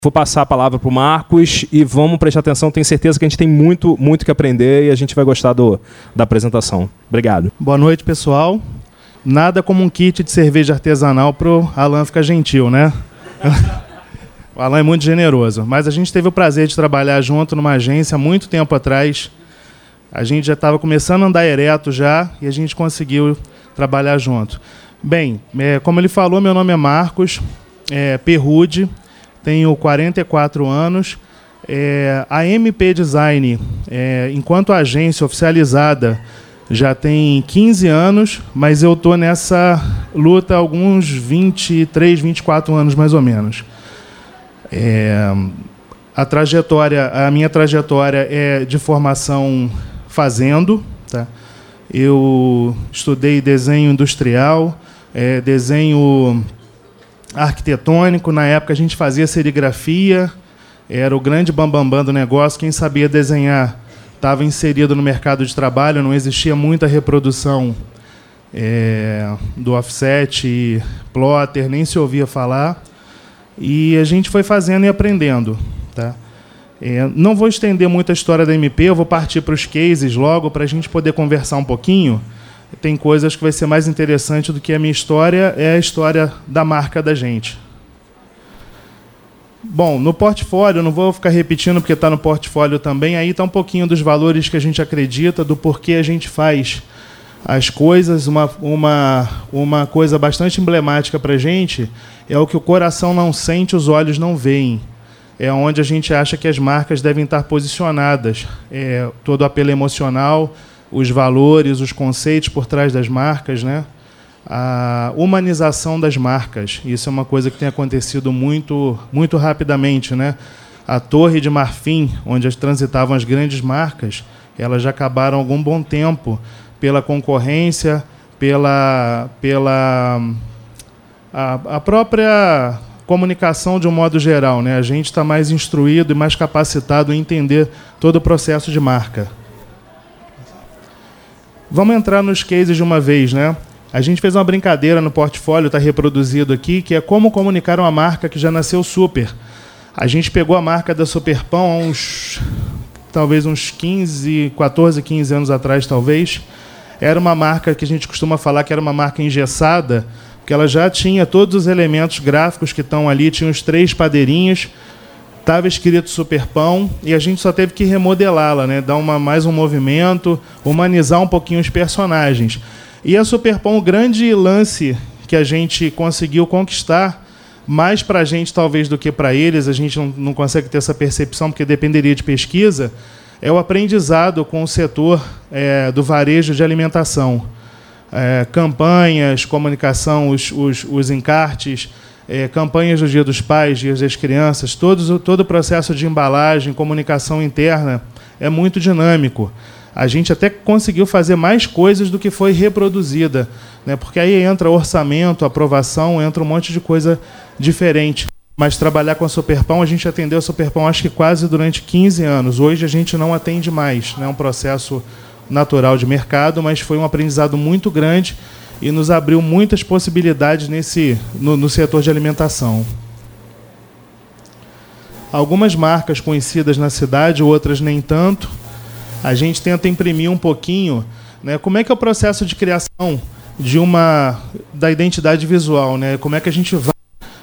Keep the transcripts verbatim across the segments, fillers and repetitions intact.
Vou passar a palavra para o Marcos e vamos prestar atenção. Tenho certeza que a gente tem muito, muito que aprender e a gente vai gostar do, da apresentação. Obrigado. Boa noite, pessoal. Nada como um kit de cerveja artesanal para o Alan ficar gentil, né? O Alan é muito generoso. Mas a gente teve o prazer de trabalhar junto numa agência há muito tempo atrás. A gente já estava começando a andar ereto já e a gente conseguiu trabalhar junto. Bem, é, como ele falou, meu nome é Marcos é, Perrude. Tenho quarenta e quatro anos. É, a M P Design, é, enquanto agência oficializada, já tem quinze anos, mas eu estou nessa luta há alguns vinte e três, vinte e quatro anos, mais ou menos. É, a trajetória, a minha trajetória é de formação fazendo. Tá? Eu estudei desenho industrial, é, desenho arquitetônico. Na época a gente fazia serigrafia, era o grande bambambam do negócio. Quem sabia desenhar estava inserido no mercado de trabalho, não existia muita reprodução é, do offset e plotter, nem se ouvia falar. E a gente foi fazendo e aprendendo. Tá? É, não vou estender muito a história da M P, eu vou partir para os cases logo, para a gente poder conversar um pouquinho. Tem coisas que vai ser mais interessante do que a minha história, é a história da marca da gente. Bom, no portfólio, não vou ficar repetindo porque está no portfólio também, aí está um pouquinho dos valores que a gente acredita, do porquê a gente faz as coisas. Uma, uma, uma coisa bastante emblemática para a gente é o que o coração não sente, os olhos não veem. É onde a gente acha que as marcas devem estar posicionadas. É, todo o apelo emocional, os valores, os conceitos por trás das marcas, né? A humanização das marcas. Isso é uma coisa que tem acontecido muito, muito rapidamente, né? A Torre de Marfim, onde as transitavam as grandes marcas, elas já acabaram há algum bom tempo pela concorrência, pela, pela a, a própria comunicação de um modo geral, né? A gente está mais instruído e mais capacitado em entender todo o processo de marca. Vamos entrar nos cases de uma vez, né? A gente fez uma brincadeira no portfólio, está reproduzido aqui, que é como comunicar uma marca que já nasceu super. A gente pegou a marca da Superpão há uns, talvez uns quinze, quatorze, quinze anos atrás, talvez. Era uma marca que a gente costuma falar que era uma marca engessada, porque ela já tinha todos os elementos gráficos que estão ali, tinha os três padeirinhos, estava escrito Superpão, e a gente só teve que remodelá-la, né? Dar uma, mais um movimento, humanizar um pouquinho os personagens. E a Superpão, o grande lance que a gente conseguiu conquistar, mais para a gente talvez do que para eles, a gente não, não consegue ter essa percepção porque dependeria de pesquisa, é o aprendizado com o setor é, do varejo de alimentação. É, campanhas, comunicação, os, os, os encartes, É, campanhas do Dia dos Pais, Dias das Crianças, todos, todo o processo de embalagem, comunicação interna é muito dinâmico. A gente até conseguiu fazer mais coisas do que foi reproduzida, né? Porque aí entra orçamento, aprovação, entra um monte de coisa diferente. Mas trabalhar com a Superpão, a gente atendeu a Superpão acho que quase durante quinze anos. Hoje a gente não atende mais, né? É um processo natural de mercado, mas foi um aprendizado muito grande e nos abriu muitas possibilidades nesse, no, no setor de alimentação. Algumas marcas conhecidas na cidade, outras nem tanto. A gente tenta imprimir um pouquinho, né, como é que é o processo de criação de uma, da identidade visual, né? Como é que a gente vai...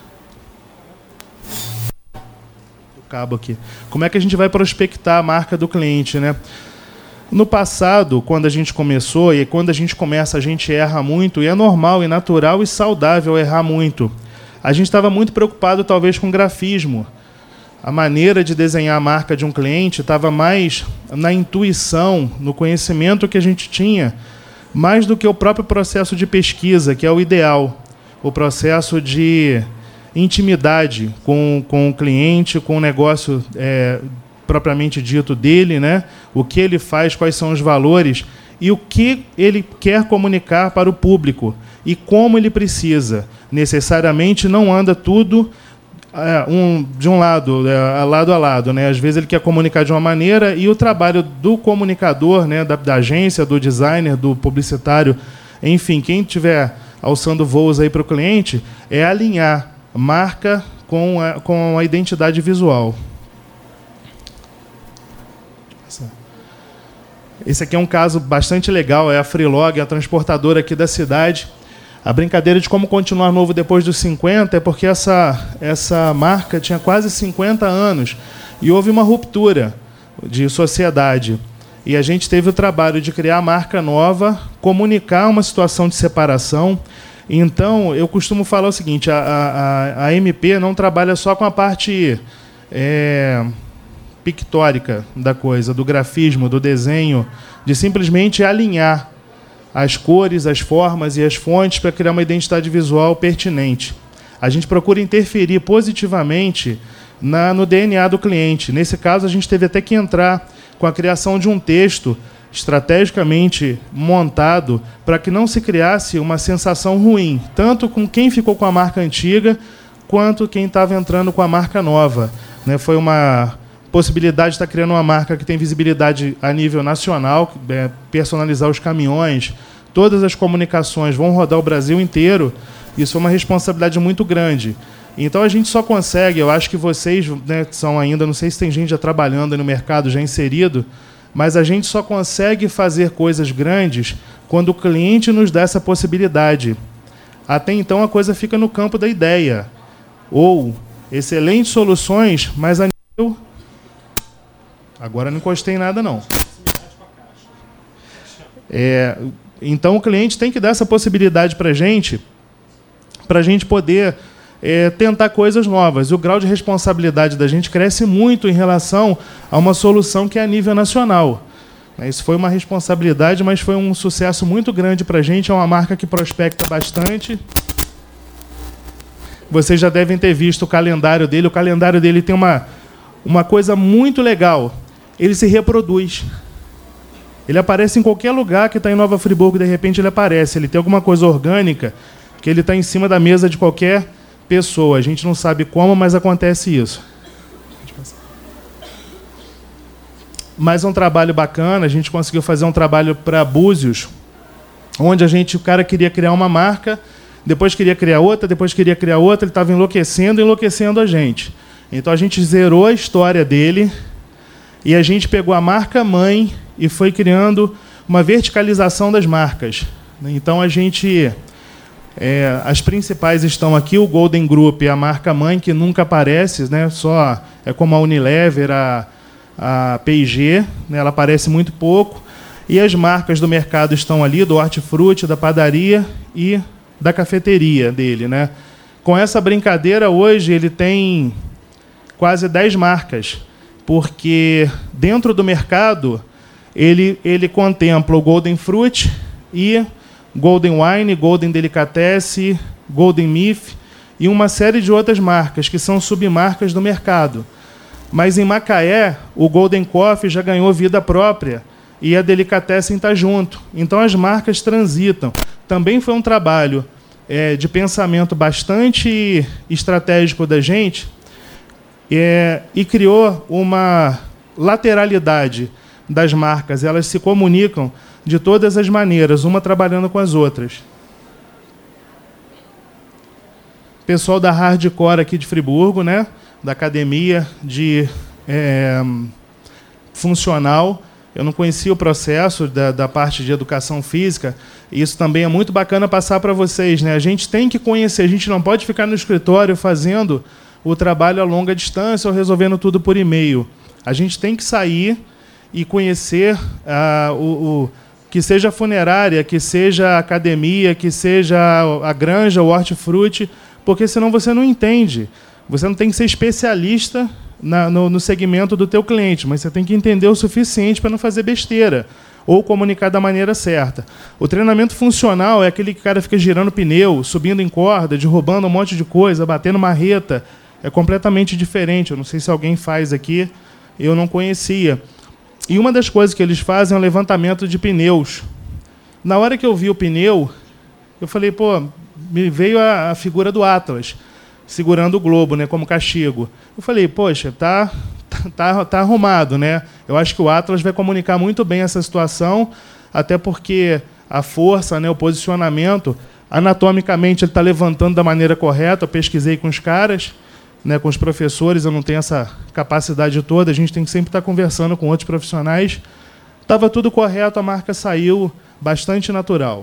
O cabo aqui. Como é que a gente vai prospectar a marca do cliente, né? No passado, quando a gente começou, e quando a gente começa, a gente erra muito, e é normal, e natural e saudável errar muito. A gente estava muito preocupado, talvez, com grafismo. A maneira de desenhar a marca de um cliente estava mais na intuição, no conhecimento que a gente tinha, mais do que o próprio processo de pesquisa, que é o ideal. O processo de intimidade com, com o cliente, com o negócio é, propriamente dito dele, né? O que ele faz, quais são os valores e o que ele quer comunicar para o público e como ele precisa. Necessariamente não anda tudo é, um, de um lado, é, lado a lado, né? Às vezes ele quer comunicar de uma maneira e o trabalho do comunicador, né? da, da agência, do designer, do publicitário, enfim, quem estiver alçando voos aí para o cliente, é alinhar marca com a, com a identidade visual. Esse aqui é um caso bastante legal, é a Freelog, a transportadora aqui da cidade. A brincadeira de como continuar novo depois dos cinquenta é porque essa, essa marca tinha quase cinquenta anos e houve uma ruptura de sociedade. E a gente teve o trabalho de criar a marca nova, comunicar uma situação de separação. Então, eu costumo falar o seguinte, a, a, a M P não trabalha só com a parte é, pictórica da coisa, do grafismo, do desenho, de simplesmente alinhar as cores, as formas e as fontes para criar uma identidade visual pertinente. A gente procura interferir positivamente na, no D N A do cliente. Nesse caso, a gente teve até que entrar com a criação de um texto estrategicamente montado para que não se criasse uma sensação ruim, tanto com quem ficou com a marca antiga, quanto quem estava entrando com a marca nova. Né? Foi uma possibilidade de estar criando uma marca que tem visibilidade a nível nacional, é, personalizar os caminhões, todas as comunicações vão rodar o Brasil inteiro. Isso é uma responsabilidade muito grande. Então a gente só consegue, eu acho que vocês, né, são ainda, não sei se tem gente já trabalhando no mercado, já inserido, mas a gente só consegue fazer coisas grandes quando o cliente nos dá essa possibilidade. Até então a coisa fica no campo da ideia. Ou excelentes soluções, mas a nível... Agora não encostei em nada, não. É, então o cliente tem que dar essa possibilidade para a gente, para a gente poder é, tentar coisas novas. O grau de responsabilidade da gente cresce muito em relação a uma solução que é a nível nacional. Isso foi uma responsabilidade, mas foi um sucesso muito grande para a gente. É uma marca que prospecta bastante. Vocês já devem ter visto o calendário dele. O calendário dele tem uma, uma coisa muito legal. Ele se reproduz. Ele aparece em qualquer lugar que está em Nova Friburgo, de repente ele aparece. Ele tem alguma coisa orgânica que ele está em cima da mesa de qualquer pessoa. A gente não sabe como, mas acontece isso. Mas é um trabalho bacana. A gente conseguiu fazer um trabalho para Búzios, onde a gente, o cara queria criar uma marca, depois queria criar outra, depois queria criar outra. Ele estava enlouquecendo, enlouquecendo a gente. Então a gente zerou a história dele e a gente pegou a marca mãe e foi criando uma verticalização das marcas. Então a gente... É, as principais estão aqui, o Golden Group, a marca mãe, que nunca aparece, né? Só é como a Unilever, a, a P e G, né? Ela aparece muito pouco. E as marcas do mercado estão ali, do hortifruti, da padaria e da cafeteria dele. Né? Com essa brincadeira, hoje, ele tem quase dez marcas, porque dentro do mercado ele, ele contempla o Golden Fruit e Golden Wine, Golden Delicatessen, Golden Myth e uma série de outras marcas que são submarcas do mercado. Mas em Macaé, o Golden Coffee já ganhou vida própria e a Delicatessen está junto. Então as marcas transitam. Também foi um trabalho é, de pensamento bastante estratégico da gente é, e criou uma lateralidade das marcas. Elas se comunicam de todas as maneiras, uma trabalhando com as outras. Pessoal da Hardcore aqui de Friburgo, né? Da academia de é, funcional. Eu não conhecia o processo da, da parte de educação física. E isso também é muito bacana passar para vocês. Né? A gente tem que conhecer, a gente não pode ficar no escritório fazendo o trabalho a longa distância ou resolvendo tudo por e-mail. A gente tem que sair e conhecer ah, o... o que seja a funerária, que seja a academia, que seja a granja, o hortifruti, porque senão você não entende. Você não tem que ser especialista na, no, no segmento do teu cliente, mas você tem que entender o suficiente para não fazer besteira ou comunicar da maneira certa. O treinamento funcional é aquele que o cara fica girando pneu, subindo em corda, derrubando um monte de coisa, batendo marreta. É completamente diferente. Eu não sei se alguém faz aqui, eu não conhecia. E uma das coisas que eles fazem é o levantamento de pneus. Na hora que eu vi o pneu, eu falei, pô, me veio a, a figura do Atlas, segurando o globo, né, como castigo. Eu falei, poxa, tá, tá, tá arrumado, né? Eu acho que o Atlas vai comunicar muito bem essa situação, até porque a força, né, o posicionamento, anatomicamente ele está levantando da maneira correta. Eu pesquisei com os caras, né, com os professores, eu não tenho essa capacidade toda, a gente tem que sempre estar conversando com outros profissionais. Estava tudo correto, a marca saiu bastante natural.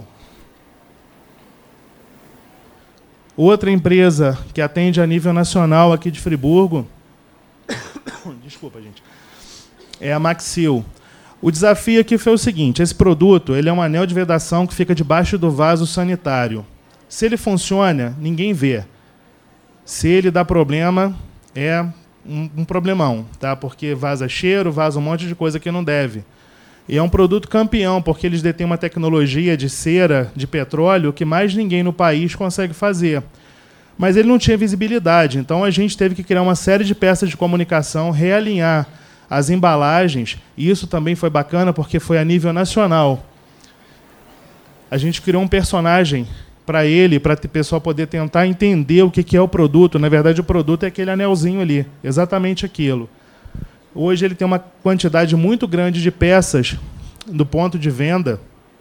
Outra empresa que atende a nível nacional aqui de Friburgo, desculpa, gente, é a Maxil. O desafio aqui foi o seguinte: esse produto ele é um anel de vedação que fica debaixo do vaso sanitário. Se ele funciona, ninguém vê. Se ele dá problema, é um, um problemão, tá? Porque vaza cheiro, vaza um monte de coisa que não deve. E é um produto campeão, porque eles detêm uma tecnologia de cera de petróleo que mais ninguém no país consegue fazer. Mas ele não tinha visibilidade, então a gente teve que criar uma série de peças de comunicação, realinhar as embalagens, e isso também foi bacana porque foi a nível nacional. A gente criou um personagem para ele, para o pessoal poder tentar entender o que é o produto. Na verdade, o produto é aquele anelzinho ali, exatamente aquilo. Hoje ele tem uma quantidade muito grande de peças do ponto de venda.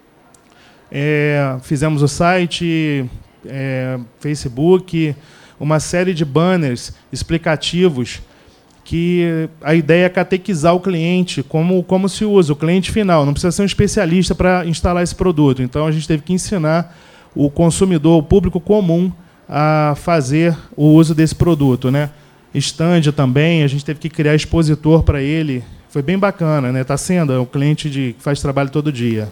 É, fizemos o site, é, Facebook, uma série de banners explicativos, que a ideia é catequizar o cliente, como, como se usa, o cliente final. Não precisa ser um especialista para instalar esse produto. Então, a gente teve que ensinar o consumidor, o público comum, a fazer o uso desse produto, né? Stand também, a gente teve que criar expositor para ele. Foi bem bacana, né? Está sendo, é um cliente de, que faz trabalho todo dia.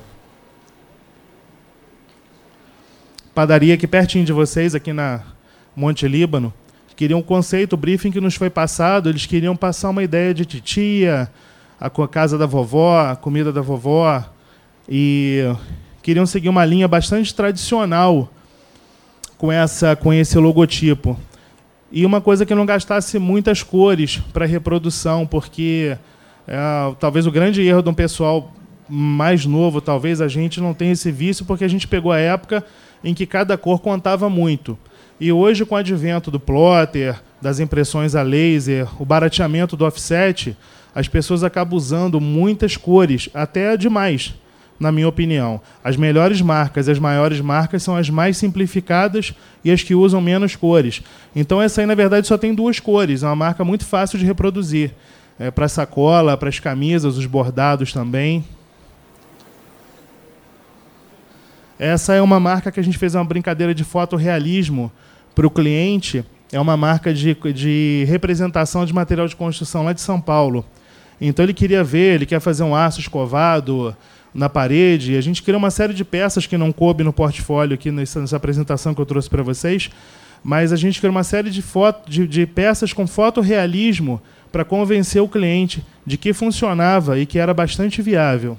Padaria aqui pertinho de vocês, aqui na Monte Líbano. Queriam um conceito, o briefing que nos foi passado, eles queriam passar uma ideia de titia, a casa da vovó, a comida da vovó, e queriam seguir uma linha bastante tradicional com, essa, com esse logotipo. E uma coisa que não gastasse muitas cores para reprodução, porque é, talvez o grande erro de um pessoal mais novo, talvez a gente não tenha esse vício, porque a gente pegou a época em que cada cor contava muito. E hoje, com o advento do plotter, das impressões a laser, o barateamento do offset, as pessoas acabam usando muitas cores, até demais, na minha opinião. As melhores marcas, as maiores marcas são as mais simplificadas e as que usam menos cores. Então, essa aí, na verdade, só tem duas cores. É uma marca muito fácil de reproduzir. É, para sacola, para as camisas, os bordados também. Essa é uma marca que a gente fez uma brincadeira de fotorrealismo para o cliente. É uma marca de, de representação de material de construção lá de São Paulo. Então, ele queria ver, ele quer fazer um aço escovado na parede. A gente criou uma série de peças que não coube no portfólio aqui nessa, nessa apresentação que eu trouxe para vocês, mas a gente criou uma série de, foto, de, de peças com fotorrealismo para convencer o cliente de que funcionava e que era bastante viável.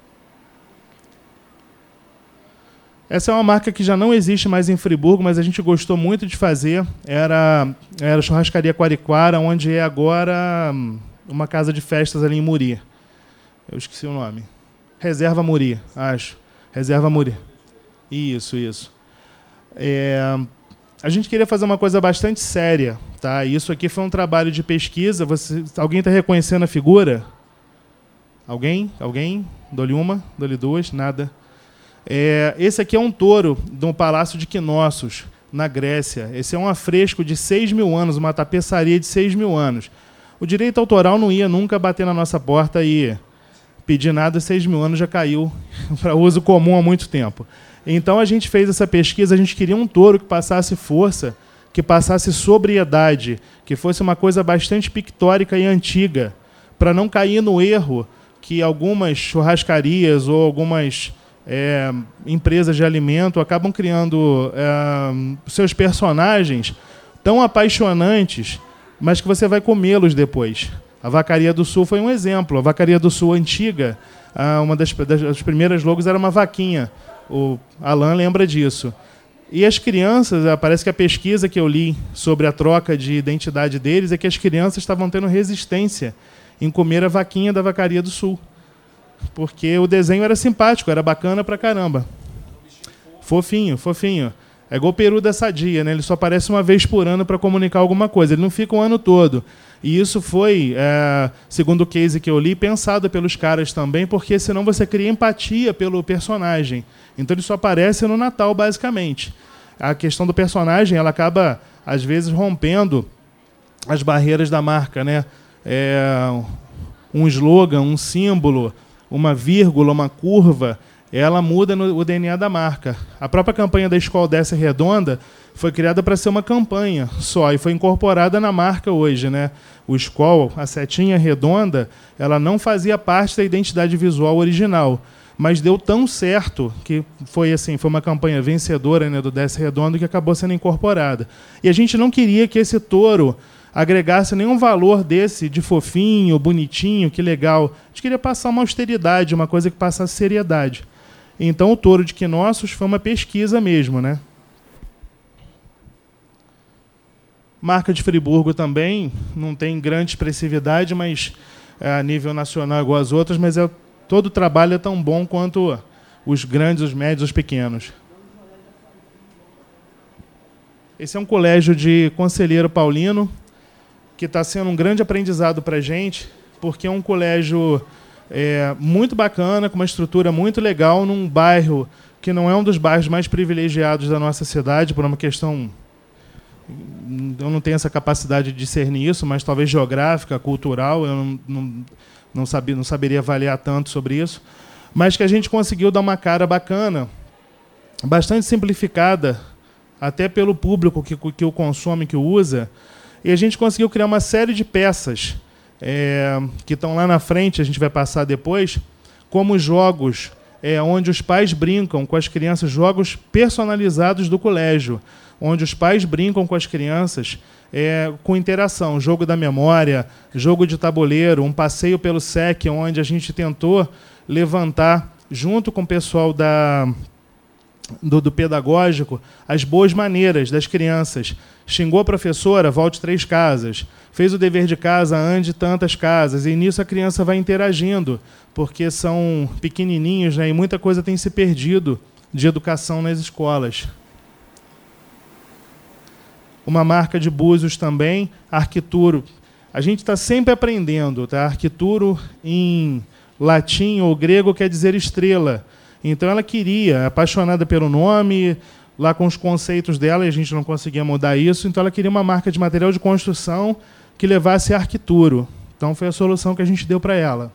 Essa é uma marca que já não existe mais em Friburgo, mas a gente gostou muito de fazer. Era, era a Churrascaria Quariquara, onde é agora uma casa de festas ali em Muri. Eu esqueci o nome. Reserva Muri, acho. Reserva Muri. Isso, isso. É, a gente queria fazer uma coisa bastante séria, tá? Isso aqui foi um trabalho de pesquisa. Você, alguém está reconhecendo a figura? Alguém? Alguém? Dou-lhe uma? Dou-lhe duas? Nada. É, esse aqui é um touro de um palácio de Knossos, na Grécia. Esse é um afresco de seis mil anos, uma tapeçaria de seis mil anos. O direito autoral não ia nunca bater na nossa porta e pedir nada, seis mil anos já caiu para uso comum há muito tempo. Então, a gente fez essa pesquisa, a gente queria um touro que passasse força, que passasse sobriedade, que fosse uma coisa bastante pictórica e antiga, para não cair no erro que algumas churrascarias ou algumas é, empresas de alimento acabam criando é, seus personagens tão apaixonantes, mas que você vai comê-los depois. A Vacaria do Sul foi um exemplo. A Vacaria do Sul antiga, uma das, das primeiras logos era uma vaquinha. O Alan lembra disso. E as crianças, parece que a pesquisa que eu li sobre a troca de identidade deles é que as crianças estavam tendo resistência em comer a vaquinha da Vacaria do Sul. Porque o desenho era simpático, era bacana pra caramba. Fofinho, fofinho. É igual o peru da Sadia, né? Ele só aparece uma vez por ano para comunicar alguma coisa. Ele não fica o ano todo. E isso foi, é, segundo o case que eu li, pensado pelos caras também, porque senão você cria empatia pelo personagem. Então ele só aparece no Natal, basicamente. A questão do personagem, ela acaba, às vezes, rompendo as barreiras da marca, né? É, um slogan, um símbolo, uma vírgula, uma curva, ela muda no, o D N A da marca. A própria campanha da Skol Desce Redonda foi criada para ser uma campanha só e foi incorporada na marca hoje, né? O Skol, a setinha redonda, ela não fazia parte da identidade visual original, mas deu tão certo que foi assim, foi uma campanha vencedora, né, do Desce Redondo, que acabou sendo incorporada. E a gente não queria que esse touro agregasse nenhum valor desse de fofinho, bonitinho, que legal. A gente queria passar uma austeridade, uma coisa que passasse seriedade. Então o touro de Quinócios foi uma pesquisa mesmo, né? Marca de Friburgo também não tem grande expressividade, mas é a nível nacional igual as outras, mas é, todo o trabalho é tão bom quanto os grandes, os médios, os pequenos. Esse é um colégio de Conselheiro Paulino, que está sendo um grande aprendizado para a gente, porque é um colégio é, muito bacana, com uma estrutura muito legal, num bairro que não é um dos bairros mais privilegiados da nossa cidade, por uma questão... Eu não tenho essa capacidade de discernir isso, mas talvez geográfica, cultural, eu não, não, não, sabia, não saberia avaliar tanto sobre isso, mas que a gente conseguiu dar uma cara bacana, bastante simplificada, até pelo público que, que o consome, que o usa, e a gente conseguiu criar uma série de peças é, que estão lá na frente, a gente vai passar depois, como jogos é, onde os pais brincam com as crianças, jogos personalizados do colégio, onde os pais brincam com as crianças é, com interação, jogo da memória, jogo de tabuleiro, um passeio pelo S E C, onde a gente tentou levantar, junto com o pessoal da, do, do pedagógico, as boas maneiras das crianças. Xingou a professora, volte três casas. Fez o dever de casa, ande tantas casas. E nisso a criança vai interagindo, porque são pequenininhos, né, e muita coisa tem se perdido de educação nas escolas. Uma marca de Búzios também, Arquituro. A gente está sempre aprendendo, tá? Arquituro em latim ou grego quer dizer estrela. Então ela queria, apaixonada pelo nome, lá com os conceitos dela, e a gente não conseguia mudar isso, então ela queria uma marca de material de construção que levasse Arquituro. Então foi a solução que a gente deu para ela.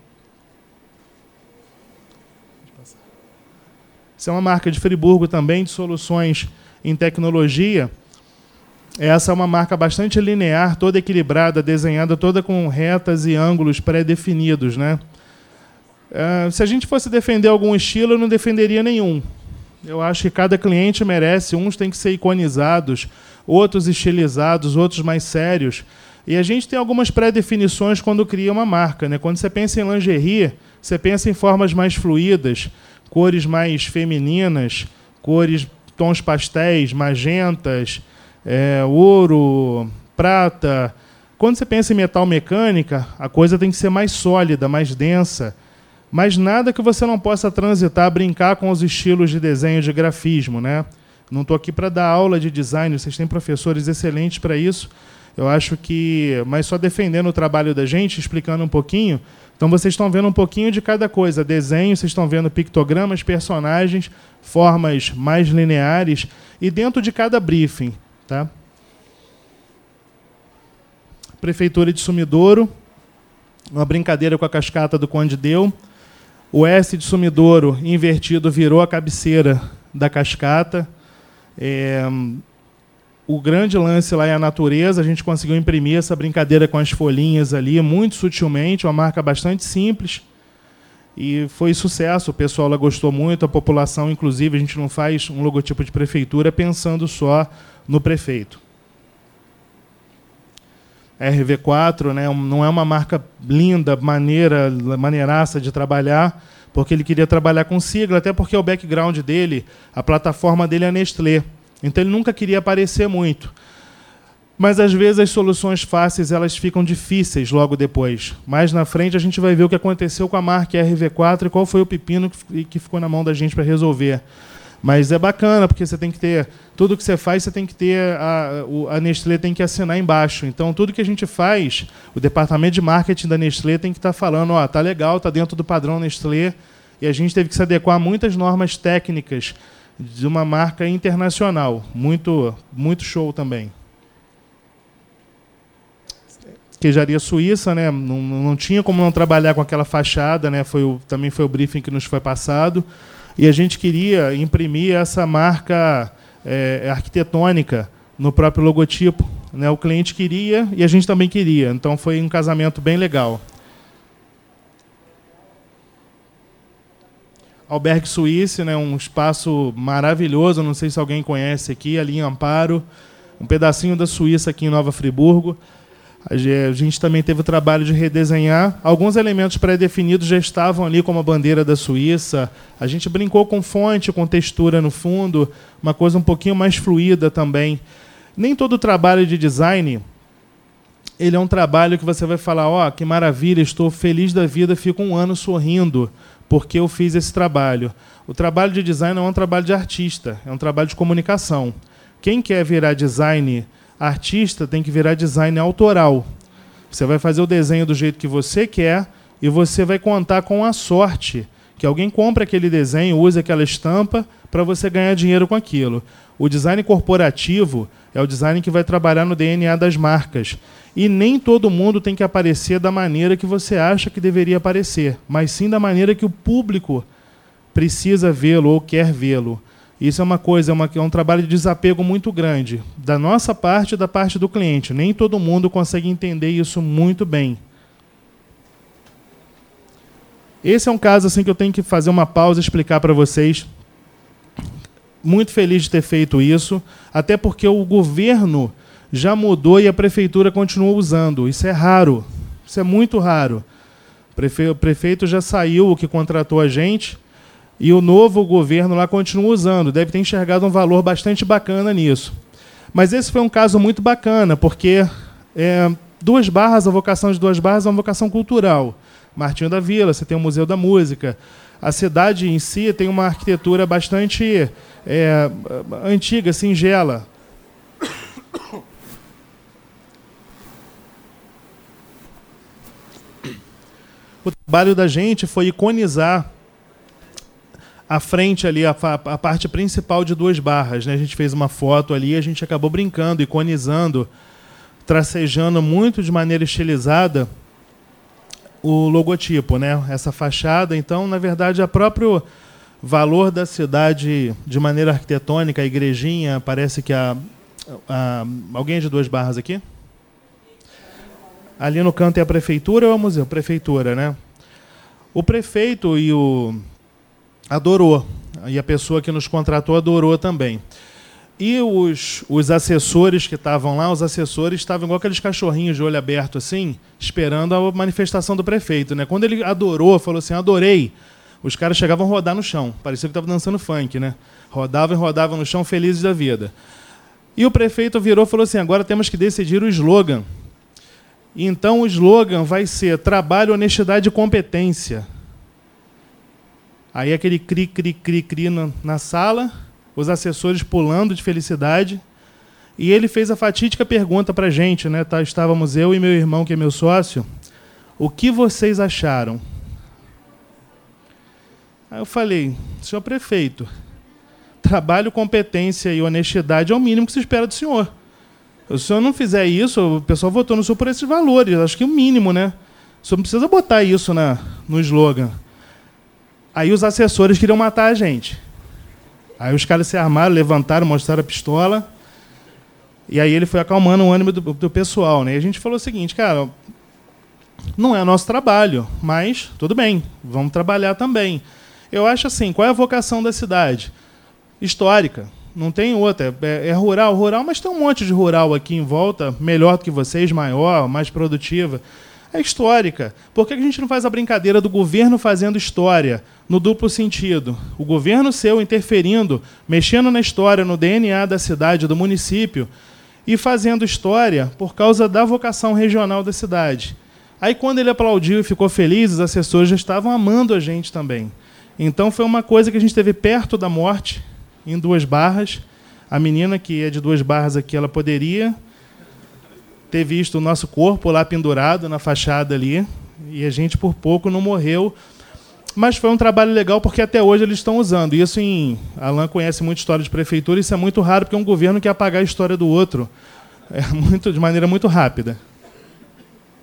Isso é uma marca de Friburgo também, de soluções em tecnologia. Essa é uma marca bastante linear, toda equilibrada, desenhada toda com retas e ângulos pré-definidos, né? Uh, se a gente fosse defender algum estilo, eu não defenderia nenhum. Eu acho que cada cliente merece, uns têm que ser iconizados, outros estilizados, outros mais sérios. E a gente tem algumas pré-definições quando cria uma marca, né? Quando você pensa em lingerie, você pensa em formas mais fluídas, cores mais femininas, cores, tons pastéis, magentas, É, ouro, prata. Quando você pensa em metal mecânica, a coisa tem que ser mais sólida, mais densa, mas nada que você não possa transitar, brincar com os estilos de desenho, de grafismo, né? Não estou aqui para dar aula de design, vocês têm professores excelentes para isso. Eu acho que, mas só defendendo o trabalho da gente, explicando um pouquinho. Então vocês estão vendo um pouquinho de cada coisa, desenho, vocês estão vendo pictogramas, personagens, formas mais lineares, e dentro de cada briefing. Tá? Prefeitura de Sumidouro, uma brincadeira com a cascata do Conde Deu. O S de Sumidouro invertido virou a cabeceira da cascata. É, o grande lance lá é a natureza. A gente conseguiu imprimir essa brincadeira com as folhinhas ali, muito sutilmente, uma marca bastante simples. E foi sucesso, o pessoal lá gostou muito, a população, inclusive, a gente não faz um logotipo de prefeitura pensando só no prefeito. R V quatro, né, não é uma marca linda, maneira, maneiraça de trabalhar, porque ele queria trabalhar com sigla, até porque o background dele, a plataforma dele é Nestlé. Então ele nunca queria aparecer muito. Mas, às vezes, as soluções fáceis elas ficam difíceis logo depois. Mais na frente, a gente vai ver o que aconteceu com a marca R V quatro e qual foi o pepino que ficou na mão da gente para resolver. Mas é bacana, porque você tem que ter... Tudo que você faz, você tem que ter... A, a Nestlé tem que assinar embaixo. Então, tudo que a gente faz, o departamento de marketing da Nestlé tem que estar falando, ó, tá legal, tá dentro do padrão Nestlé, e a gente teve que se adequar a muitas normas técnicas de uma marca internacional. Muito, muito show também. queijaria suíça, né? Não, não tinha como não trabalhar com aquela fachada, né? Foi o, também foi o briefing que nos foi passado. E a gente queria imprimir essa marca é, arquitetônica no próprio logotipo, né? O cliente queria e a gente também queria. Então foi um casamento bem legal. Albergue Suíça, né? Um espaço maravilhoso. Não sei se alguém conhece aqui, ali em Amparo. Um pedacinho da Suíça aqui em Nova Friburgo. A gente também teve o trabalho de redesenhar. Alguns elementos pré-definidos já estavam ali, como a bandeira da Suíça. A gente brincou com fonte, com textura no fundo, uma coisa um pouquinho mais fluida também. Nem todo trabalho de design ele é um trabalho que você vai falar, ó, oh, que maravilha, estou feliz da vida, fico um ano sorrindo porque eu fiz esse trabalho. O trabalho de design não é um trabalho de artista, é um trabalho de comunicação. Quem quer virar design artista tem que virar design autoral. Você vai fazer o desenho do jeito que você quer e você vai contar com a sorte que alguém compre aquele desenho, use aquela estampa para você ganhar dinheiro com aquilo. O design corporativo é o design que vai trabalhar no D N A das marcas. E nem todo mundo tem que aparecer da maneira que você acha que deveria aparecer, mas sim da maneira que o público precisa vê-lo ou quer vê-lo. Isso é uma coisa, é, uma, é um trabalho de desapego muito grande, da nossa parte e da parte do cliente. Nem todo mundo consegue entender isso muito bem. Esse é um caso assim, que eu tenho que fazer uma pausa e explicar para vocês. Muito feliz de ter feito isso, até porque o governo já mudou e a prefeitura continua usando. Isso é raro, isso é muito raro. O prefeito já saiu, o que contratou a gente, e o novo governo lá continua usando. Deve ter enxergado um valor bastante bacana nisso. Mas esse foi um caso muito bacana, porque é, Duas Barras, a vocação de Duas Barras é uma vocação cultural. Martinho da Vila, você tem o Museu da Música. A cidade em si tem uma arquitetura bastante é, antiga, singela. O trabalho da gente foi iconizar a frente ali, a, a parte principal de Duas Barras, né? A gente fez uma foto ali, a gente acabou brincando, iconizando, tracejando muito de maneira estilizada o logotipo, né? Essa fachada. Então, na verdade, o próprio valor da cidade de maneira arquitetônica, a igrejinha, parece que a, a... Alguém é de Duas Barras aqui? Ali no canto é a prefeitura ou é o museu? Prefeitura, né? O prefeito e o... adorou. E a pessoa que nos contratou adorou também. E os, os assessores que estavam lá, os assessores estavam igual aqueles cachorrinhos de olho aberto, assim, esperando a manifestação do prefeito, né? Quando ele adorou, falou assim, adorei, os caras chegavam a rodar no chão. Parecia que estavam dançando funk, né? Rodavam e rodavam no chão, felizes da vida. E o prefeito virou e falou assim, agora temos que decidir o slogan. Então o slogan vai ser trabalho, honestidade e competência. Aí aquele cri, cri, cri, cri na, na sala, os assessores pulando de felicidade. E ele fez a fatídica pergunta para a gente, né? Tá, estávamos eu e meu irmão, que é meu sócio. O que vocês acharam? Aí eu falei, senhor prefeito, trabalho, competência e honestidade é o mínimo que se espera do senhor. Se o senhor não fizer isso, o pessoal votou no senhor por esses valores. Acho que é o mínimo, né? O senhor não precisa botar isso na, no slogan. Aí os assessores queriam matar a gente. Aí os caras se armaram, levantaram, mostraram a pistola. E aí ele foi acalmando o ânimo do, do pessoal, né? E a gente falou o seguinte, cara, não é nosso trabalho, mas tudo bem, vamos trabalhar também. Eu acho assim, qual é a vocação da cidade? Histórica. Não tem outra. É, é rural, rural, mas tem um monte de rural aqui em volta, melhor do que vocês, maior, mais produtiva. É histórica. Por que a gente não faz a brincadeira do governo fazendo história no duplo sentido? O governo seu interferindo, mexendo na história, no D N A da cidade, do município, e fazendo história por causa da vocação regional da cidade. Aí, quando ele aplaudiu e ficou feliz, os assessores já estavam amando a gente também. Então, foi uma coisa que a gente teve perto da morte, em Duas Barras. A menina que é de Duas Barras aqui, ela poderia ter visto o nosso corpo lá pendurado na fachada ali, e a gente por pouco não morreu. Mas foi um trabalho legal porque até hoje eles estão usando. Isso em... Alan conhece muito história de prefeitura, isso é muito raro porque um governo quer apagar a história do outro é muito, de maneira muito rápida.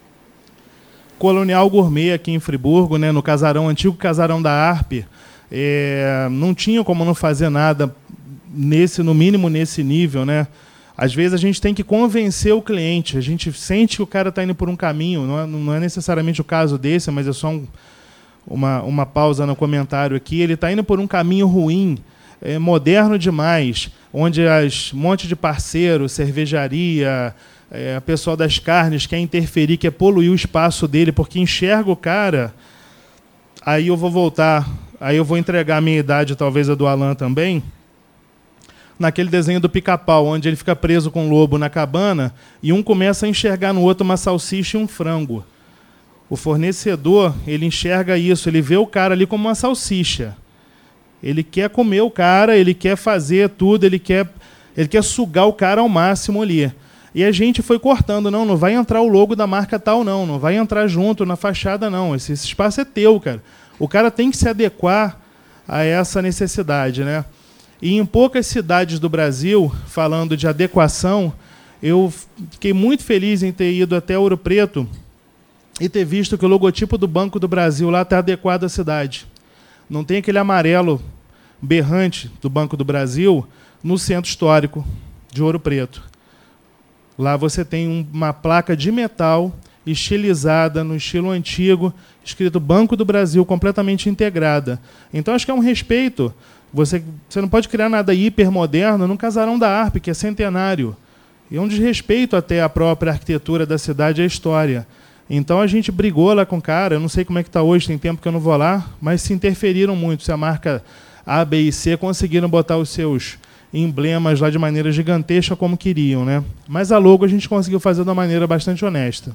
Colonial Gourmet aqui em Friburgo, né, no casarão, antigo casarão da Arp. É, não tinha como não fazer nada, nesse, no mínimo nesse nível, né? Às vezes a gente tem que convencer o cliente, a gente sente que o cara está indo por um caminho, não é, não é necessariamente o caso desse, mas é só um, uma, uma pausa no comentário aqui, ele está indo por um caminho ruim, é, moderno demais, onde as um monte de parceiro, cervejaria, é, pessoal das carnes quer interferir, quer poluir o espaço dele, porque enxerga o cara, aí eu vou voltar, aí eu vou entregar a minha idade, talvez a do Alan também, naquele desenho do Pica-Pau, onde ele fica preso com um lobo na cabana e um começa a enxergar no outro uma salsicha e um frango. O fornecedor, ele enxerga isso, ele vê o cara ali como uma salsicha. Ele quer comer o cara, ele quer fazer tudo, ele quer, ele quer sugar o cara ao máximo ali. E a gente foi cortando, não, não vai entrar o logo da marca tal, não, não vai entrar junto na fachada, não. Esse, esse espaço é teu, cara. O cara tem que se adequar a essa necessidade, né? E em poucas cidades do Brasil, falando de adequação, eu fiquei muito feliz em ter ido até Ouro Preto e ter visto que o logotipo do Banco do Brasil lá está adequado à cidade. Não tem aquele amarelo berrante do Banco do Brasil no centro histórico de Ouro Preto. Lá você tem um, uma placa de metal estilizada no estilo antigo, escrito Banco do Brasil, completamente integrada. Então, acho que é um respeito. Você, você não pode criar nada hipermoderno num casarão da Arp, que é centenário. E é um desrespeito até à própria arquitetura da cidade e à história. Então a gente brigou lá com o cara, eu não sei como é que está hoje, tem tempo que eu não vou lá, mas se interferiram muito. Se a marca A, B e C conseguiram botar os seus emblemas lá de maneira gigantesca como queriam, né? Mas a logo a gente conseguiu fazer de uma maneira bastante honesta.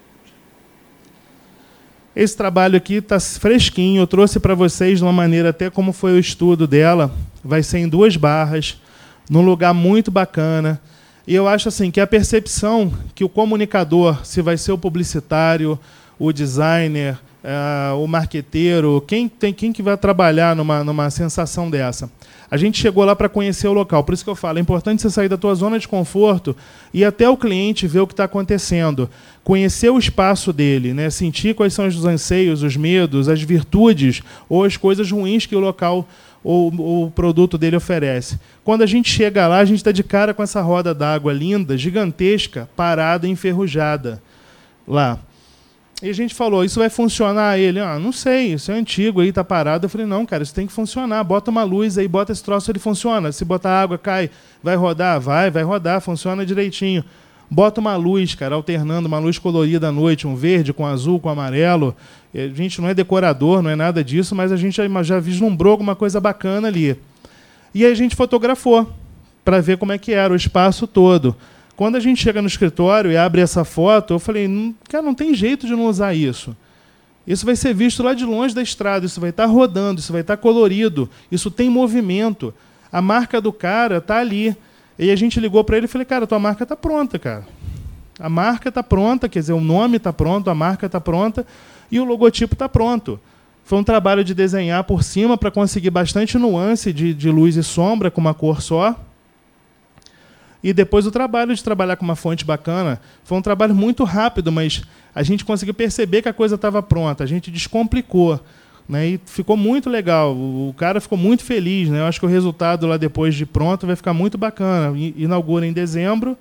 Esse trabalho aqui está fresquinho, eu trouxe para vocês de uma maneira até como foi o estudo dela. Vai ser em duas barras, num lugar muito bacana. E eu acho assim que a percepção que o comunicador, se vai ser o publicitário, o designer, uh, o marqueteiro, quem, tem, quem que vai trabalhar numa, numa sensação dessa? A gente chegou lá para conhecer o local, por isso que eu falo, é importante você sair da tua zona de conforto e até o cliente ver o que está acontecendo, conhecer o espaço dele, né? Sentir quais são os anseios, os medos, as virtudes ou as coisas ruins que o local ou o produto dele oferece. Quando a gente chega lá, a gente está de cara com essa roda d'água linda, gigantesca, parada, enferrujada lá. E a gente falou, isso vai funcionar? Ele, ah, não sei, isso é antigo, aí está parado. Eu falei, não, cara, isso tem que funcionar. Bota uma luz aí, bota esse troço, ele funciona. Se botar água, cai. Vai rodar? Vai, vai rodar, funciona direitinho. Bota uma luz, cara, alternando, uma luz colorida à noite, um verde com azul, com amarelo. A gente não é decorador, não é nada disso, mas a gente já, já vislumbrou alguma coisa bacana ali. E aí a gente fotografou para ver como é que era o espaço todo. Quando a gente chega no escritório e abre essa foto, eu falei, cara, não tem jeito de não usar isso. Isso vai ser visto lá de longe da estrada, isso vai estar rodando, isso vai estar colorido, isso tem movimento. A marca do cara está ali. E a gente ligou para ele e falei, cara, tua marca está pronta, cara. A marca está pronta, quer dizer, o nome está pronto, a marca está pronta e o logotipo está pronto. Foi um trabalho de desenhar por cima para conseguir bastante nuance de, de luz e sombra com uma cor só. E depois o trabalho de trabalhar com uma fonte bacana. Foi um trabalho muito rápido, mas a gente conseguiu perceber que a coisa estava pronta. A gente descomplicou, né? E ficou muito legal. O cara ficou muito feliz, né? Eu acho que o resultado lá depois de pronto vai ficar muito bacana. Inaugura em dezembro,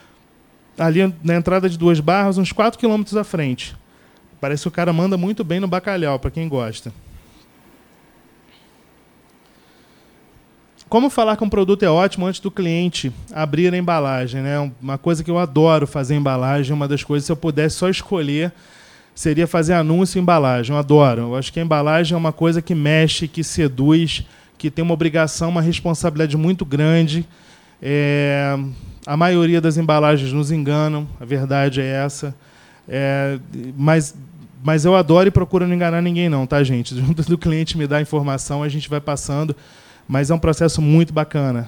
ali na entrada de Duas Barras, uns quatro quilômetros à frente. Parece que o cara manda muito bem no bacalhau, para quem gosta. Como falar que um produto é ótimo antes do cliente abrir a embalagem, né? Uma coisa que eu adoro fazer embalagem, uma das coisas, se eu pudesse só escolher, seria fazer anúncio em embalagem. Eu adoro. Eu acho que a embalagem é uma coisa que mexe, que seduz, que tem uma obrigação, uma responsabilidade muito grande. É... A maioria das embalagens nos enganam, a verdade é essa. É... Mas, mas eu adoro e procuro não enganar ninguém não, tá, gente? Junto do cliente me dá a informação, a gente vai passando. Mas é um processo muito bacana.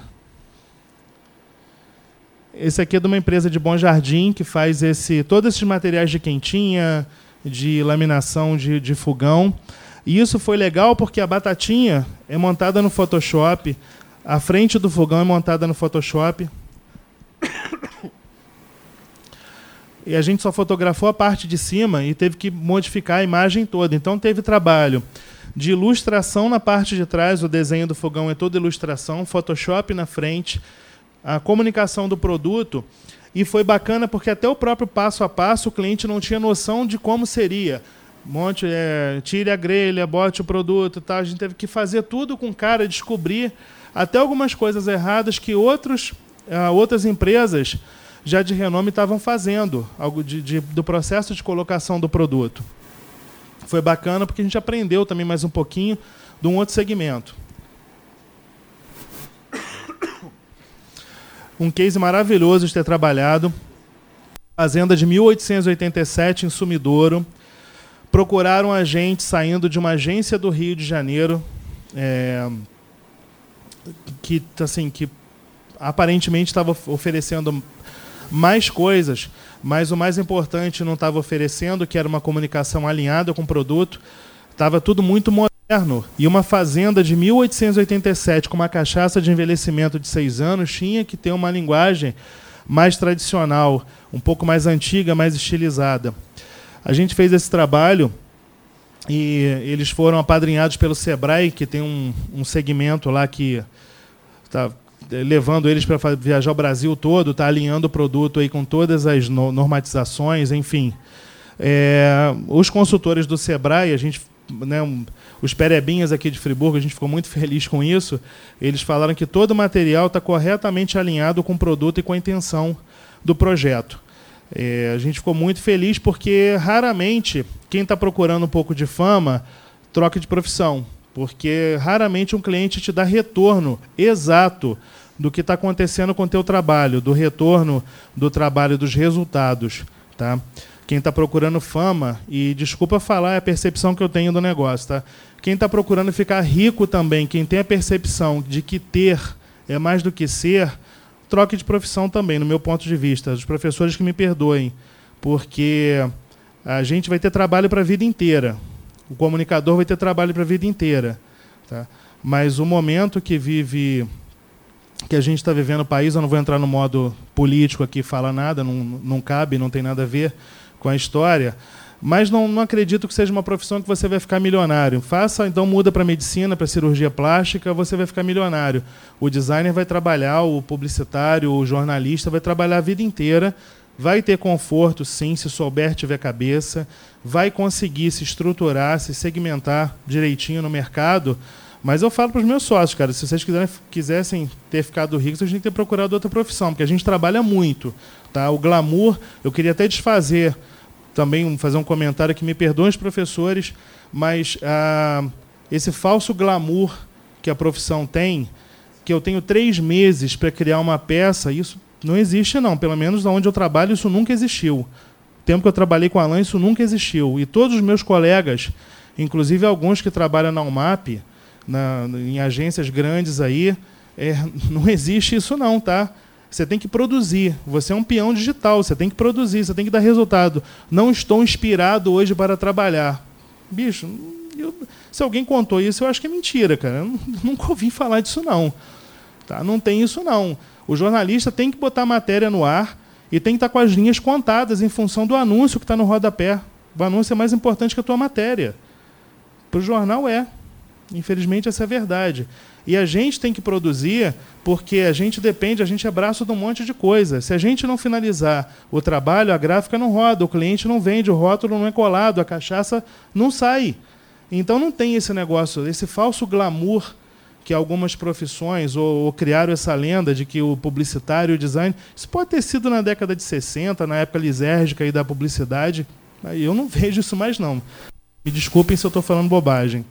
Esse aqui é de uma empresa de Bom Jardim, que faz esse, todos esses materiais de quentinha, de laminação de, de fogão. E isso foi legal porque a batatinha é montada no Photoshop, a frente do fogão é montada no Photoshop. e a gente só fotografou a parte de cima e teve que modificar a imagem toda. Então teve trabalho de ilustração na parte de trás, o desenho do fogão é toda ilustração, Photoshop na frente, a comunicação do produto. E foi bacana porque até o próprio passo a passo o cliente não tinha noção de como seria. Monte, é, tire a grelha, bote o produto e tal. A gente teve que fazer tudo com cara, descobrir até algumas coisas erradas que outros, uh, outras empresas já de renome estavam fazendo, algo de, de, do processo de colocação do produto. Foi bacana porque a gente aprendeu também mais um pouquinho de um outro segmento. Um case maravilhoso de ter trabalhado. Fazenda de mil oitocentos e oitenta e sete, em Sumidouro. Procuraram a gente saindo de uma agência do Rio de Janeiro, é, que, assim, que aparentemente estava oferecendo mais coisas, mas o mais importante não estava oferecendo, que era uma comunicação alinhada com o produto. Estava tudo muito moderno. E uma fazenda de mil oitocentos e oitenta e sete com uma cachaça de envelhecimento de seis anos tinha que ter uma linguagem mais tradicional, um pouco mais antiga, mais estilizada. A gente fez esse trabalho e eles foram apadrinhados pelo Sebrae, que tem um, um segmento lá que está levando eles para viajar o Brasil todo, está alinhando o produto aí com todas as normatizações, enfim. É, os consultores do Sebrae, a gente, né, um, os perebinhas aqui de Friburgo, a gente ficou muito feliz com isso, eles falaram que todo o material está corretamente alinhado com o produto e com a intenção do projeto. É, a gente ficou muito feliz porque, raramente, quem está procurando um pouco de fama troca de profissão, porque raramente um cliente te dá retorno exato do que está acontecendo com o teu trabalho, do retorno do trabalho, dos resultados. Tá? Quem está procurando fama, e desculpa falar, é a percepção que eu tenho do negócio, tá? Quem está procurando ficar rico também, quem tem a percepção de que ter é mais do que ser, troque de profissão também, no meu ponto de vista. Os professores que me perdoem, porque a gente vai ter trabalho para a vida inteira. O comunicador vai ter trabalho para a vida inteira. Tá? Mas o momento que vive, que a gente está vivendo no país, eu não vou entrar no modo político aqui, falar nada, não, não cabe, não tem nada a ver com a história, mas não, não acredito que seja uma profissão que você vai ficar milionário. Faça, então muda para medicina, para cirurgia plástica, você vai ficar milionário. O designer vai trabalhar, o publicitário, o jornalista vai trabalhar a vida inteira, vai ter conforto, sim, se souber, tiver cabeça, vai conseguir se estruturar, se segmentar direitinho no mercado. Mas eu falo para os meus sócios, cara, se vocês quiserem, quisessem ter ficado ricos, vocês têm que ter procurado outra profissão, porque a gente trabalha muito. Tá? O glamour, eu queria até desfazer, também fazer um comentário que me perdoem os professores, mas ah, esse falso glamour que a profissão tem, que eu tenho três meses para criar uma peça, isso não existe não, pelo menos onde eu trabalho isso nunca existiu. O tempo que eu trabalhei com a Alain, isso nunca existiu. E todos os meus colegas, inclusive alguns que trabalham na U M A P, na, em agências grandes aí, é, não existe isso não, tá? Você tem que produzir. Você é um peão digital, você tem que produzir, você tem que dar resultado. Não estou inspirado hoje para trabalhar. Bicho, eu, se alguém contou isso, eu acho que é mentira, cara. Eu nunca ouvi falar disso, não. Tá? Não tem isso, não. O jornalista tem que botar a matéria no ar e tem que estar com as linhas contadas em função do anúncio que está no rodapé. O anúncio é mais importante que a tua matéria. Para o jornal é. Infelizmente, essa é a verdade. E a gente tem que produzir porque a gente depende, a gente é braço de um monte de coisa. Se a gente não finalizar o trabalho, a gráfica não roda, o cliente não vende, o rótulo não é colado, a cachaça não sai. Então não tem esse negócio, esse falso glamour que algumas profissões ou, ou criaram essa lenda de que o publicitário e o design... Isso pode ter sido na década de sessenta, na época lisérgica aí da publicidade. Eu não vejo isso mais, não. Me desculpem se eu estou falando bobagem.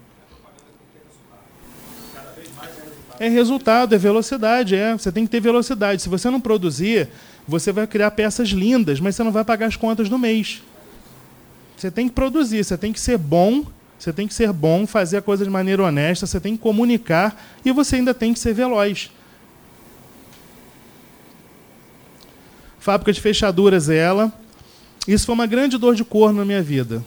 É resultado, é velocidade, é. Você tem que ter velocidade. Se você não produzir, você vai criar peças lindas, mas você não vai pagar as contas do mês. Você tem que produzir, você tem que ser bom, você tem que ser bom, fazer a coisa de maneira honesta, você tem que comunicar e você ainda tem que ser veloz. Fábrica de fechaduras é ela. Isso foi uma grande dor de corno na minha vida.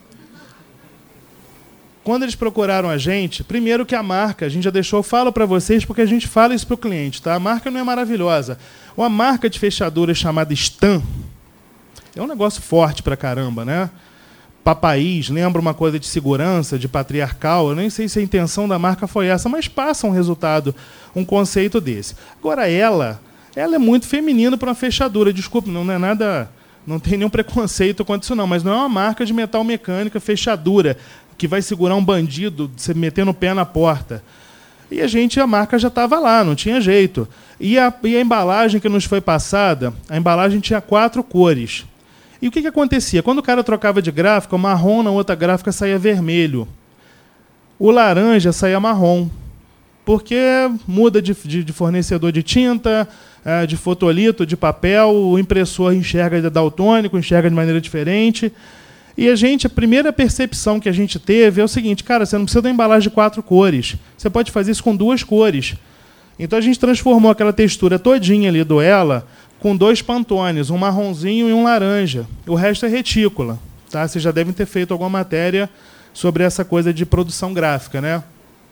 Quando eles procuraram a gente, primeiro que a marca, a gente já deixou, eu falo para vocês porque a gente fala isso para o cliente, tá? A marca não é maravilhosa. Uma marca de fechadura chamada Stan, É um negócio forte pra caramba, né? Papaís, lembra uma coisa de segurança, de patriarcal. Eu nem sei se a intenção da marca foi essa, mas passa um resultado, um conceito desse. Agora, ela, ela é muito feminina para uma fechadura. Desculpe, não é nada, não tem nenhum preconceito quanto isso não, mas não é uma marca de metal mecânica fechadura que vai segurar um bandido, você metendo o pé na porta. E a gente, a marca já estava lá, não tinha jeito. E a, e a embalagem que nos foi passada, a embalagem tinha quatro cores. E o que, que acontecia? Quando o cara trocava de gráfica, o marrom na outra gráfica saía vermelho. O laranja saía marrom. Porque muda de, de, de fornecedor de tinta, é, de fotolito, de papel, o impressor enxerga de daltônico, enxerga de maneira diferente. E a gente, a primeira percepção que a gente teve é o seguinte, cara, você não precisa da embalagem de quatro cores. Você pode fazer isso com duas cores. Então a gente transformou aquela textura todinha ali do Ela com dois pantones, um marronzinho e um laranja. O resto é retícula. Tá? Vocês já devem ter feito alguma matéria sobre essa coisa de produção gráfica, né?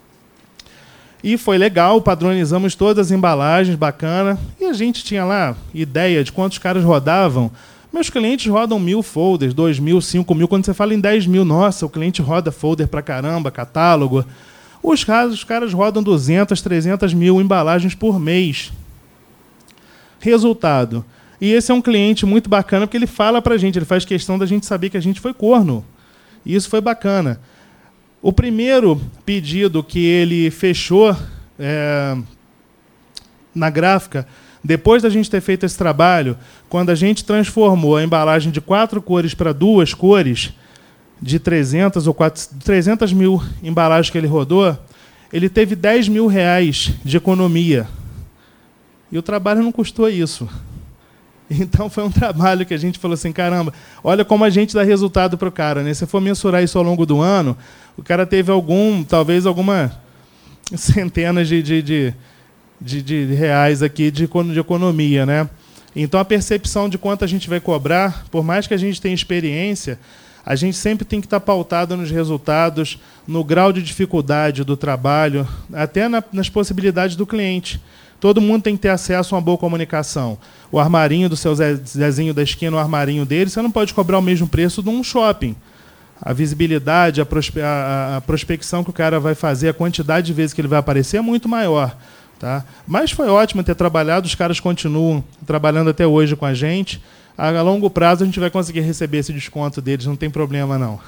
E foi legal, padronizamos todas as embalagens, bacana. E a gente tinha lá ideia de quantos caras rodavam. Meus clientes rodam mil folders, dois mil, cinco mil. Quando você fala em dez mil, nossa, o cliente roda folder pra caramba, catálogo. Os caras, os caras rodam duzentas, trezentas mil embalagens por mês. Resultado. E esse é um cliente muito bacana porque ele fala pra gente, ele faz questão da gente saber que a gente foi corno. E isso foi bacana. O primeiro pedido que ele fechou é, na gráfica, depois da gente ter feito esse trabalho, quando a gente transformou a embalagem de quatro cores para duas cores, de trezentas ou quatrocentas, trezentas mil embalagens que ele rodou, ele teve dez mil reais de economia. E o trabalho não custou isso. Então foi um trabalho que a gente falou assim, caramba, olha como a gente dá resultado para o cara, né? Se for mensurar isso ao longo do ano, o cara teve algum, talvez alguma centenas de, de, de, de, de reais aqui de, de economia, né? Então a percepção de quanto a gente vai cobrar, por mais que a gente tenha experiência, a gente sempre tem que estar pautado nos resultados, no grau de dificuldade do trabalho, até na, nas possibilidades do cliente. Todo mundo tem que ter acesso a uma boa comunicação. O armarinho do seu Zezinho da esquina, o armarinho dele, você não pode cobrar o mesmo preço de um shopping. A visibilidade, a, prospe a, a prospecção que o cara vai fazer, a quantidade de vezes que ele vai aparecer é muito maior. Tá? Mas foi ótimo ter trabalhado, os caras continuam trabalhando até hoje com a gente. A longo prazo a gente vai conseguir receber esse desconto deles, não tem problema não.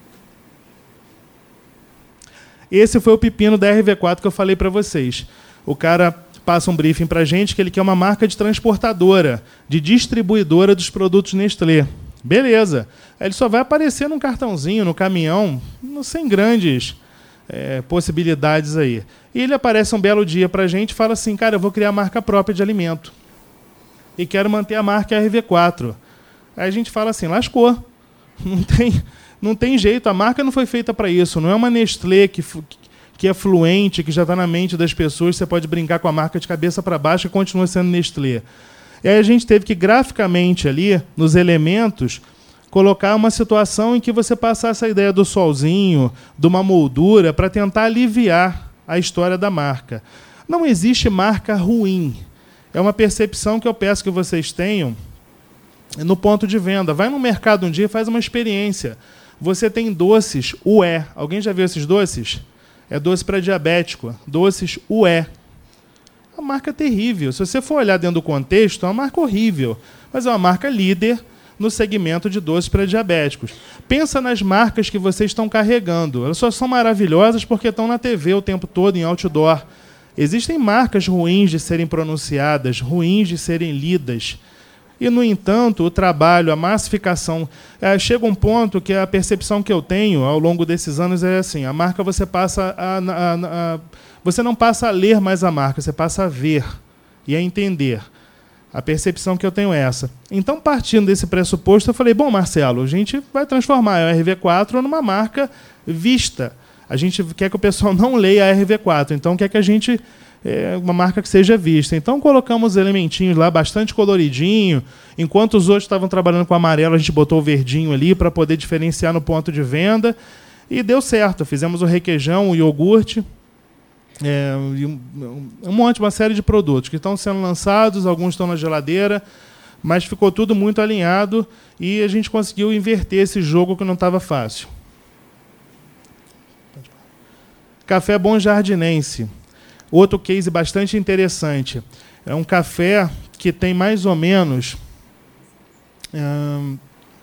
Esse foi o pepino da R V quatro que eu falei para vocês. O cara passa um briefing para a gente que ele quer uma marca de transportadora, de distribuidora dos produtos Nestlé. Beleza. Ele só vai aparecer num cartãozinho, no caminhão, sem grandes é, possibilidades aí. E ele aparece um belo dia para a gente e fala assim, cara, eu vou criar a marca própria de alimento. E quero manter a marca R V quatro. Aí a gente fala assim, lascou. Não tem, não tem jeito, a marca não foi feita para isso. Não é uma Nestlé que... que é fluente, que já está na mente das pessoas, você pode brincar com a marca de cabeça para baixo e continua sendo Nestlé. E aí a gente teve que, graficamente ali, nos elementos, colocar uma situação em que você passasse a ideia do solzinho, de uma moldura, para tentar aliviar a história da marca. Não existe marca ruim. É uma percepção que eu peço que vocês tenham no ponto de venda. Vai no mercado um dia e faz uma experiência. Você tem doces U E. Alguém já viu esses doces? É doce para diabético. Doces U E. A marca é terrível. Se você for olhar dentro do contexto, é uma marca horrível. Mas é uma marca líder no segmento de doces para diabéticos. Pensa nas marcas que vocês estão carregando. Elas só são maravilhosas porque estão na T V o tempo todo, em outdoor. Existem marcas ruins de serem pronunciadas, ruins de serem lidas. E, no entanto, o trabalho, a massificação... É, chega um ponto que a percepção que eu tenho ao longo desses anos é assim, a marca você passa a, a, a, a... Você não passa a ler mais a marca, você passa a ver e a entender. A percepção que eu tenho é essa. Então, partindo desse pressuposto, eu falei, bom, Marcelo, a gente vai transformar a R V quatro numa marca vista. A gente quer que o pessoal não leia a R V quatro, então quer que a gente... É uma marca que seja vista. Então colocamos elementinhos lá, bastante coloridinho. Enquanto os outros estavam trabalhando com amarelo, a gente botou o verdinho ali para poder diferenciar no ponto de venda. E deu certo. Fizemos o requeijão, o iogurte, é, um, um monte, uma série de produtos que estão sendo lançados, alguns estão na geladeira. mas ficou tudo muito alinhado e a gente conseguiu inverter esse jogo que não estava fácil. Café Bom Jardinense. Outro case bastante interessante. É um café que tem mais ou menos... Hum,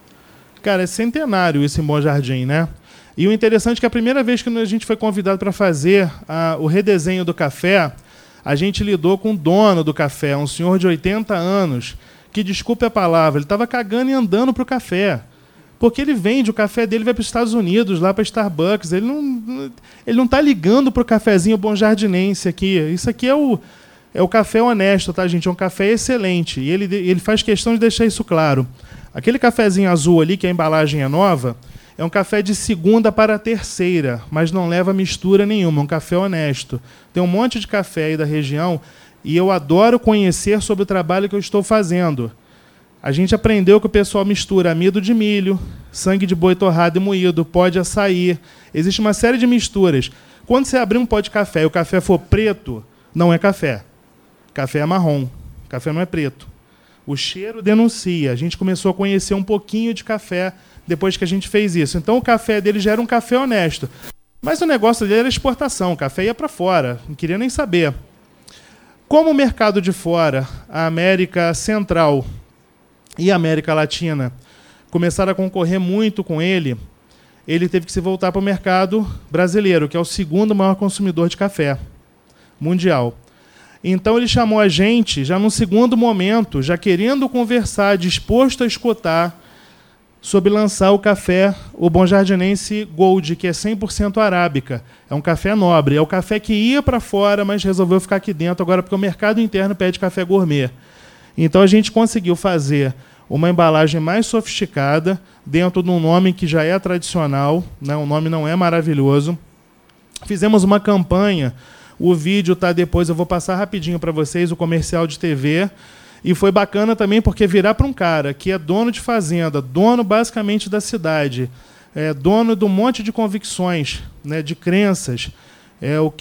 cara, é centenário esse Bom Jardim, né? E o interessante é que a primeira vez que a gente foi convidado para fazer a, o redesenho do café, a gente lidou com o dono do café, um senhor de oitenta anos, que, desculpe a palavra, ele estava cagando e andando para o café. Porque ele vende, o café dele vai para os Estados Unidos, lá para Starbucks. Ele não ele não está ligando para o cafezinho Bom Jardinense aqui. Isso aqui é o, é o café honesto, tá, gente? É um café excelente. E ele, ele faz questão de deixar isso claro. Aquele cafezinho azul ali, que a embalagem é nova, é um café de segunda para terceira, mas não leva mistura nenhuma. É um café honesto. Tem um monte de café aí da região e eu adoro conhecer sobre o trabalho que eu estou fazendo. A gente aprendeu que o pessoal mistura amido de milho, sangue de boi torrado e moído, pó de açaí. Existe uma série de misturas. Quando você abrir um pó de café e o café for preto, não é café. Café é marrom. Café não é preto. O cheiro denuncia. A gente começou a conhecer um pouquinho de café depois que a gente fez isso. Então o café dele já era um café honesto. Mas o negócio dele era exportação. O café ia para fora. Não queria nem saber. Como o mercado de fora, a América Central e a América Latina começaram a concorrer muito com ele, ele teve que se voltar para o mercado brasileiro, que é o segundo maior consumidor de café mundial. Então ele chamou a gente, já num segundo momento, já querendo conversar, disposto a escutar, sobre lançar o café, o Bom Jardinense Gold, que é cem por cento arábica. É um café nobre. É o café que ia para fora, mas resolveu ficar aqui dentro agora, porque o mercado interno pede café gourmet. Então a gente conseguiu fazer uma embalagem mais sofisticada, dentro de um nome que já é tradicional, né? O nome não é maravilhoso. Fizemos uma campanha, o vídeo está depois, eu vou passar rapidinho para vocês, o comercial de T V. E foi bacana também porque virar para um cara que é dono de fazenda, dono basicamente da cidade, é dono de um monte de convicções, né, de crenças, é o que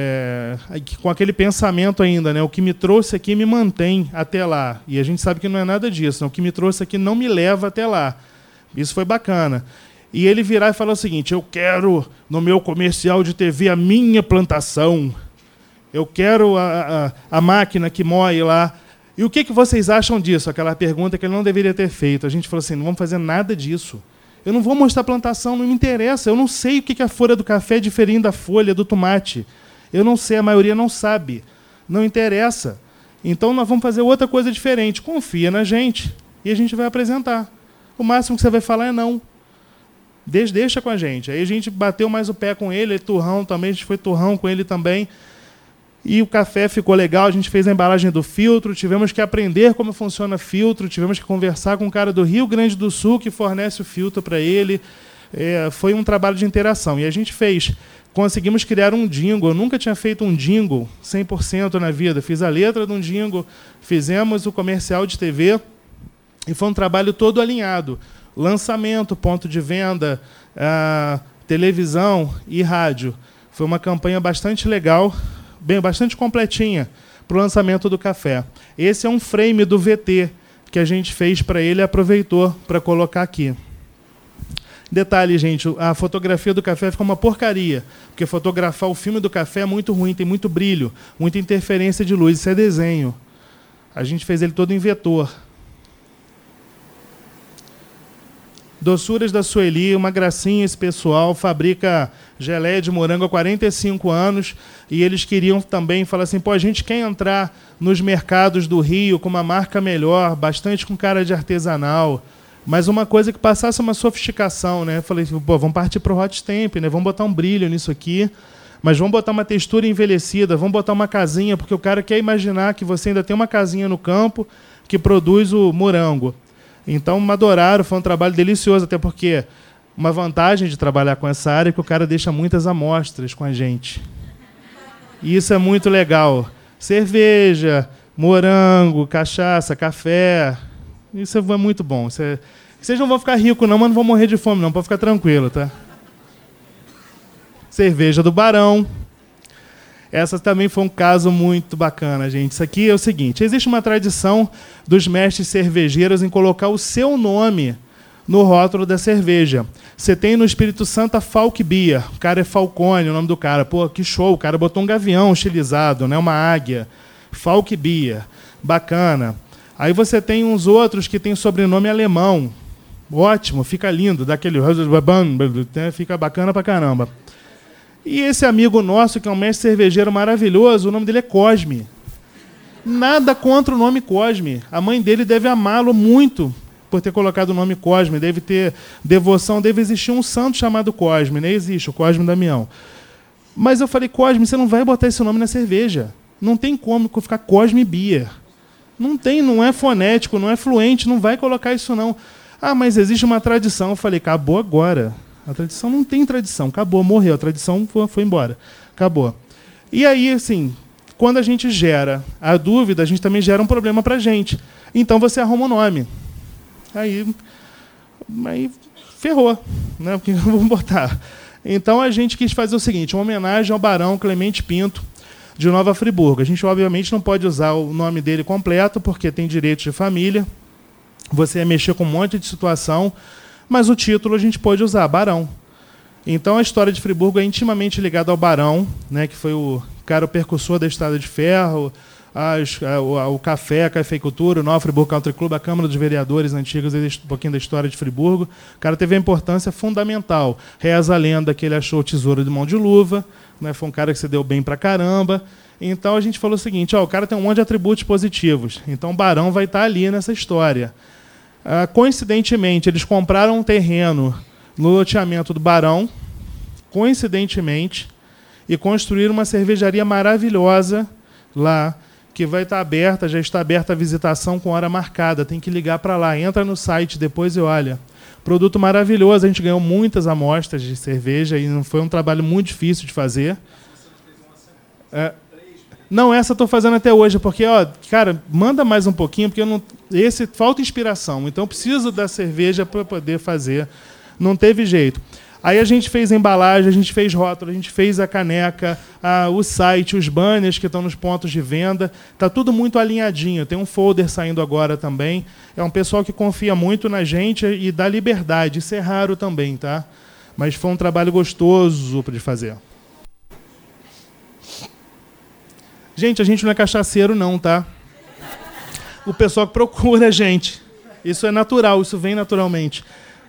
é, é, com aquele pensamento ainda, né, o que me trouxe aqui me mantém até lá. E a gente sabe que não é nada disso, né, o que me trouxe aqui não me leva até lá. Isso foi bacana. E ele virar e falar o seguinte: eu quero no meu comercial de T V a minha plantação, eu quero a, a, a máquina que moe lá. E o que, que vocês acham disso? Aquela pergunta que ele não deveria ter feito. A gente falou assim, não vamos fazer nada disso. Eu não vou mostrar a plantação, não me interessa. Eu não sei o que, que a folha do café é diferente da folha do tomate. Eu não sei, a maioria não sabe. Não interessa. Então nós vamos fazer outra coisa diferente. Confia na gente e a gente vai apresentar. O máximo que você vai falar é não. Deixa com a gente. Aí a gente bateu mais o pé com ele, ele turrão também, a gente foi turrão com ele também. E o café ficou legal, a gente fez a embalagem do filtro, tivemos que aprender como funciona filtro, tivemos que conversar com um cara do Rio Grande do Sul que fornece o filtro para ele. É, foi um trabalho de interação. E a gente fez, conseguimos criar um jingle. Eu nunca tinha feito um jingle cem por cento na vida. Fiz a letra de um jingle, fizemos o comercial de T V e foi um trabalho todo alinhado. Lançamento, ponto de venda, a televisão e rádio. Foi uma campanha bastante legal, bem, bastante completinha para o lançamento do café. Esse é um frame do V T que a gente fez para ele e aproveitou para colocar aqui. Detalhe, gente, a fotografia do café ficou uma porcaria, porque fotografar o filme do café é muito ruim, tem muito brilho, muita interferência de luz, isso é desenho. A gente fez ele todo em vetor. Doçuras da Sueli, uma gracinha esse pessoal, fabrica geleia de morango há quarenta e cinco anos e eles queriam também falar assim, pô, a gente quer entrar nos mercados do Rio com uma marca melhor, bastante com cara de artesanal, mas uma coisa que passasse uma sofisticação, né? Eu falei, pô, vamos partir para o hot stamp, né? Vamos botar um brilho nisso aqui, mas vamos botar uma textura envelhecida, vamos botar uma casinha, porque o cara quer imaginar que você ainda tem uma casinha no campo que produz o morango. Então, me adoraram, foi um trabalho delicioso, até porque uma vantagem de trabalhar com essa área é que o cara deixa muitas amostras com a gente. E isso é muito legal. Cerveja, morango, cachaça, café, isso é muito bom. Isso é... Vocês não vão ficar ricos não, mas não vão morrer de fome não, pode ficar tranquilo, tá? Cerveja do Barão. Essa também foi um caso muito bacana, gente. Isso aqui é o seguinte, existe uma tradição dos mestres cervejeiros em colocar o seu nome no rótulo da cerveja. Você tem no Espírito Santo a Falk Beer. O cara é Falcone, o nome do cara. Pô, que show. O cara botou um gavião estilizado, né? Uma águia. Falk Beer. Bacana. Aí você tem uns outros que tem sobrenome alemão. Ótimo, fica lindo. Daquele... Fica bacana pra caramba. E esse amigo nosso, que é um mestre cervejeiro maravilhoso, o nome dele é Cosme. Nada contra o nome Cosme. A mãe dele deve amá-lo muito por ter colocado o nome Cosme, deve ter devoção, deve existir um santo chamado Cosme, nem existe, o Cosme Damião. Mas eu falei, Cosme, você não vai botar esse nome na cerveja. Não tem como ficar Cosme Beer. Não tem, não é fonético, não é fluente, não vai colocar isso não. Ah, mas existe uma tradição. Eu falei, acabou agora. A tradição não tem tradição, acabou, morreu, a tradição foi, foi embora, acabou. E aí, assim, quando a gente gera a dúvida, a gente também gera um problema para a gente. Então você arruma um nome. Aí, aí ferrou, né? Porque vamos botar. Então a gente quis fazer o seguinte, uma homenagem ao Barão Clemente Pinto, de Nova Friburgo. A gente, obviamente, não pode usar o nome dele completo, porque tem direitos de família. Você ia mexer com um monte de situação, mas o título a gente pode usar, Barão. Então a história de Friburgo é intimamente ligada ao Barão, né? Que foi o cara, o percussor da Estrada de Ferro, As, a, o, o café, a cafeicultura, o Nova Friburgo Country Club, a Câmara dos Vereadores antigos, um pouquinho da história de Friburgo. O cara teve a importância fundamental. Reza a lenda que ele achou o tesouro de mão de luva, né? Foi um cara que se deu bem pra caramba. Então a gente falou o seguinte, ó, o cara tem um monte de atributos positivos, então o Barão vai estar ali nessa história. Ah, coincidentemente, eles compraram um terreno no loteamento do Barão, coincidentemente, e construíram uma cervejaria maravilhosa lá, que vai estar aberta, já está aberta a visitação com hora marcada. Tem que ligar para lá, entra no site depois e olha. Produto maravilhoso, a gente ganhou muitas amostras de cerveja e não foi um trabalho muito difícil de fazer. É, não, essa eu estou fazendo até hoje, porque, ó, cara, manda mais um pouquinho, porque eu não, esse falta inspiração, então eu preciso da cerveja para poder fazer. Não teve jeito. Aí a gente fez a embalagem, a gente fez rótulo, a gente fez a caneca, a, o site, os banners que estão nos pontos de venda. Está tudo muito alinhadinho. Tem um folder saindo agora também. É um pessoal que confia muito na gente e dá liberdade. Isso é raro também, tá? Mas foi um trabalho gostoso de fazer. Gente, a gente não é cachaceiro não, tá? O pessoal que procura a gente. Isso é natural, isso vem naturalmente.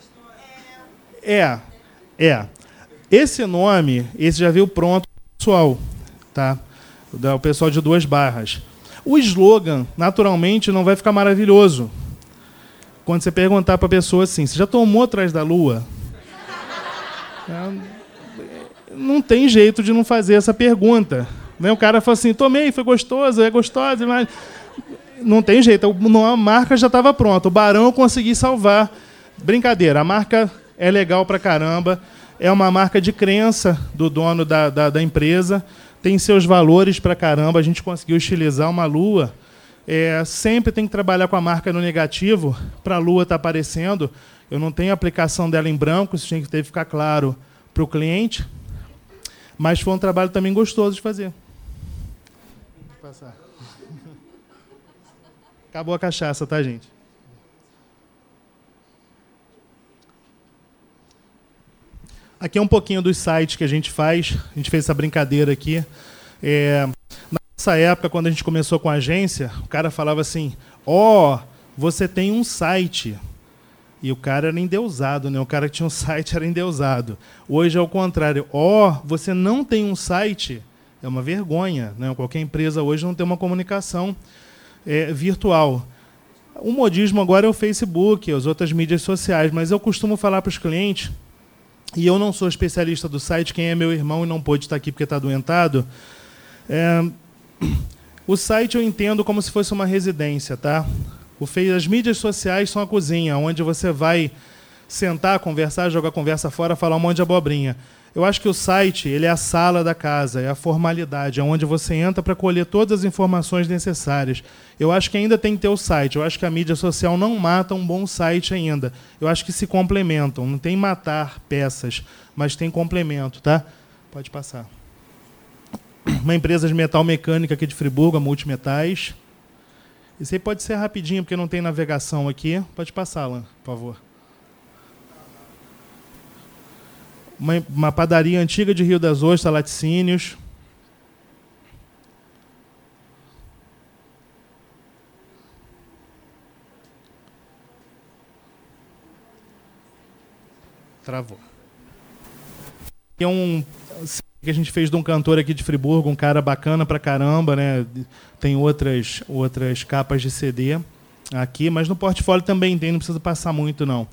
É... É, esse nome, esse já veio pronto, pessoal, tá? O pessoal de Duas Barras. O slogan, naturalmente, não vai ficar maravilhoso. Quando você perguntar para a pessoa assim, você já tomou Atrás da Lua? É, não tem jeito de não fazer essa pergunta. Né? O cara fala assim, tomei, foi gostoso, é gostoso, mas... Não tem jeito, a marca já estava pronta. O Barão eu consegui salvar. Brincadeira, a marca... é legal pra caramba, é uma marca de crença do dono da, da, da empresa, tem seus valores pra caramba, a gente conseguiu estilizar uma lua. É, sempre tem que trabalhar com a marca no negativo, para a lua estar aparecendo. Eu não tenho a aplicação dela em branco, isso tinha que ter que ficar claro para o cliente, mas foi um trabalho também gostoso de fazer. Vou passar. Acabou a cachaça, tá, gente? Aqui é um pouquinho dos sites que a gente faz. A gente fez essa brincadeira aqui. É, nessa época, quando a gente começou com a agência, o cara falava assim, ó, oh, você tem um site. E o cara era endeusado, né? O cara que tinha um site era endeusado. Hoje é o contrário. Ó, oh, você não tem um site? É uma vergonha, né? Qualquer empresa hoje não tem uma comunicação é, virtual. O modismo agora é o Facebook, as outras mídias sociais, mas eu costumo falar para os clientes... E eu não sou especialista do site, quem é meu irmão e não pôde estar aqui porque está adoentado. É, o site eu entendo como se fosse uma residência, tá? O, as mídias sociais são a cozinha, onde você vai sentar, conversar, jogar a conversa fora, falar um monte de abobrinha. Eu acho que o site ele é a sala da casa, é a formalidade, é onde você entra para colher todas as informações necessárias. Eu acho que ainda tem que ter o site. Eu acho que a mídia social não mata um bom site ainda. Eu acho que se complementam. Não tem matar peças, mas tem complemento, tá? Pode passar. uma empresa de metal mecânica aqui de Friburgo, a Multimetais. Isso aí pode ser rapidinho, porque não tem navegação aqui. Pode passar, Alan, por favor. Uma, uma padaria antiga de Rio das Ostras, Laticínios. Travou. É um que a gente fez de um cantor aqui de Friburgo, um cara bacana pra caramba, né? Tem outras, outras capas de C D aqui, mas no portfólio também tem, não precisa passar muito, não.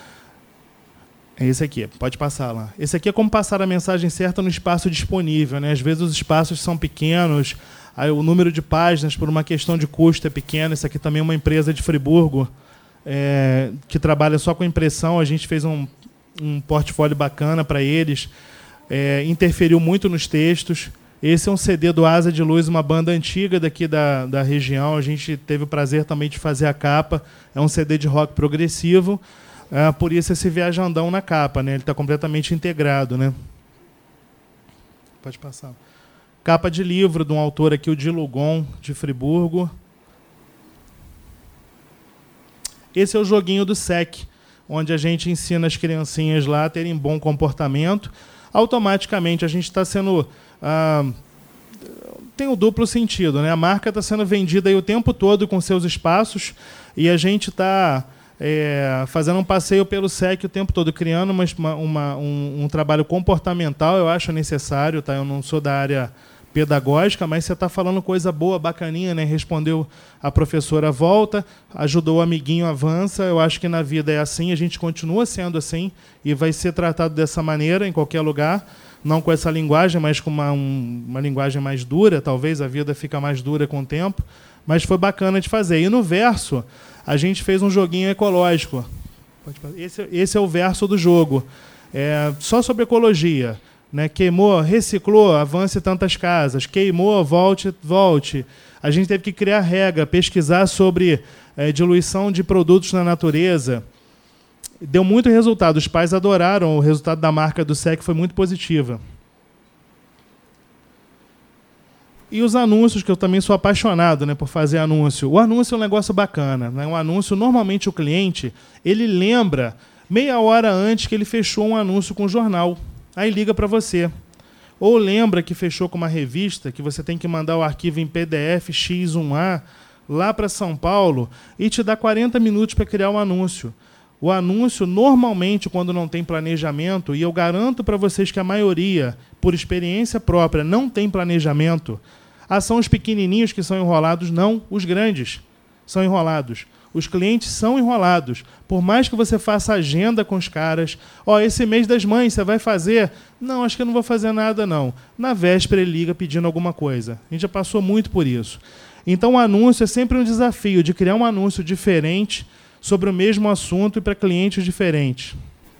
É esse aqui, pode passar lá. Esse aqui é como passar a mensagem certa no espaço disponível, né? Às vezes os espaços são pequenos, aí o número de páginas, por uma questão de custo, é pequeno. Esse aqui também é uma empresa de Friburgo, é, que trabalha só com impressão. A gente fez um, um portfólio bacana para eles. É, interferiu muito nos textos. Esse é um C D do Asa de Luz, uma banda antiga daqui da, da região. A gente teve o prazer também de fazer a capa. É um C D de rock progressivo, é, por isso esse viajandão na capa, né? Ele está completamente integrado, né? Pode passar. Capa de livro de um autor aqui, o Dilugon, de Friburgo. Esse é o joguinho do S E C, onde a gente ensina as criancinhas lá a terem bom comportamento. Automaticamente a gente está sendo... Ah, tem o duplo sentido, né? A marca está sendo vendida aí o tempo todo com seus espaços e a gente está é, fazendo um passeio pelo S E C o tempo todo, criando uma, uma, um, um trabalho comportamental. Eu acho necessário, tá? Eu não sou da área pedagógica, mas você está falando coisa boa, bacaninha, né? Respondeu a professora, volta, ajudou o amiguinho, avança. Eu acho que na vida é assim, a gente continua sendo assim e vai ser tratado dessa maneira em qualquer lugar, não com essa linguagem, mas com uma, um, uma linguagem mais dura. Talvez a vida fica mais dura com o tempo, mas foi bacana de fazer. E no verso, a gente fez um joguinho ecológico. Esse, esse é o verso do jogo, é, só sobre ecologia. Né, queimou, reciclou, avance tantas casas. Queimou, volte, volte. A gente teve que criar regra, pesquisar sobre é, diluição de produtos na natureza. Deu muito resultado. Os pais adoraram. O resultado da marca do S E C foi muito positiva. E os anúncios, que eu também sou apaixonado, né, por fazer anúncio. O anúncio é um negócio bacana. Né? Um anúncio, normalmente o cliente, ele lembra meia hora antes que ele fechou um anúncio com o jornal. Aí liga para você. Ou lembra que fechou com uma revista, que você tem que mandar o arquivo em P D F X um A lá para São Paulo e te dá quarenta minutos para criar um anúncio. O anúncio, normalmente, quando não tem planejamento, e eu garanto para vocês que a maioria, por experiência própria, não tem planejamento, ah, são os pequenininhos que são enrolados, não, os grandes são enrolados. Os clientes são enrolados. Por mais que você faça agenda com os caras, ó, oh, esse mês das mães você vai fazer? Não, acho que eu não vou fazer nada, não. Na véspera ele liga pedindo alguma coisa. A gente já passou muito por isso. Então o anúncio é sempre um desafio de criar um anúncio diferente sobre o mesmo assunto e para clientes diferentes.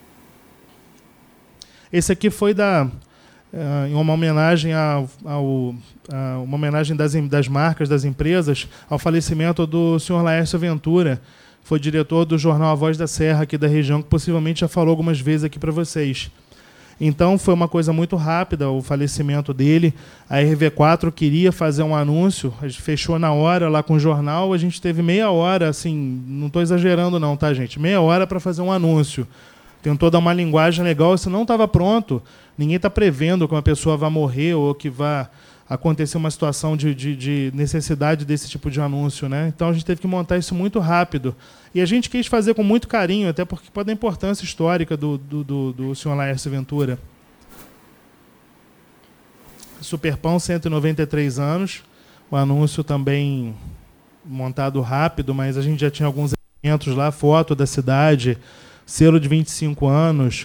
Esse aqui foi da, uh, em uma homenagem ao, ao Uh, uma homenagem das, das marcas, das empresas, ao falecimento do senhor Laércio Ventura, foi diretor do jornal A Voz da Serra, aqui da região, que possivelmente já falou algumas vezes aqui para vocês. Então, foi uma coisa muito rápida o falecimento dele. A R V quatro queria fazer um anúncio, a gente fechou na hora lá com o jornal, a gente teve meia hora, assim, não estou exagerando não, tá, gente? Meia hora para fazer um anúncio. Tentou dar uma linguagem legal, isso não estava pronto. Ninguém está prevendo que uma pessoa vai morrer ou que vai acontecer uma situação de, de, de necessidade desse tipo de anúncio, né? Então a gente teve que montar isso muito rápido. E a gente quis fazer com muito carinho, até porque pode a importância histórica do, do, do, do senhor Laércio Ventura. Superpão, cento e noventa e três anos. O anúncio também montado rápido, mas a gente já tinha alguns elementos lá, foto da cidade, selo de vinte e cinco anos.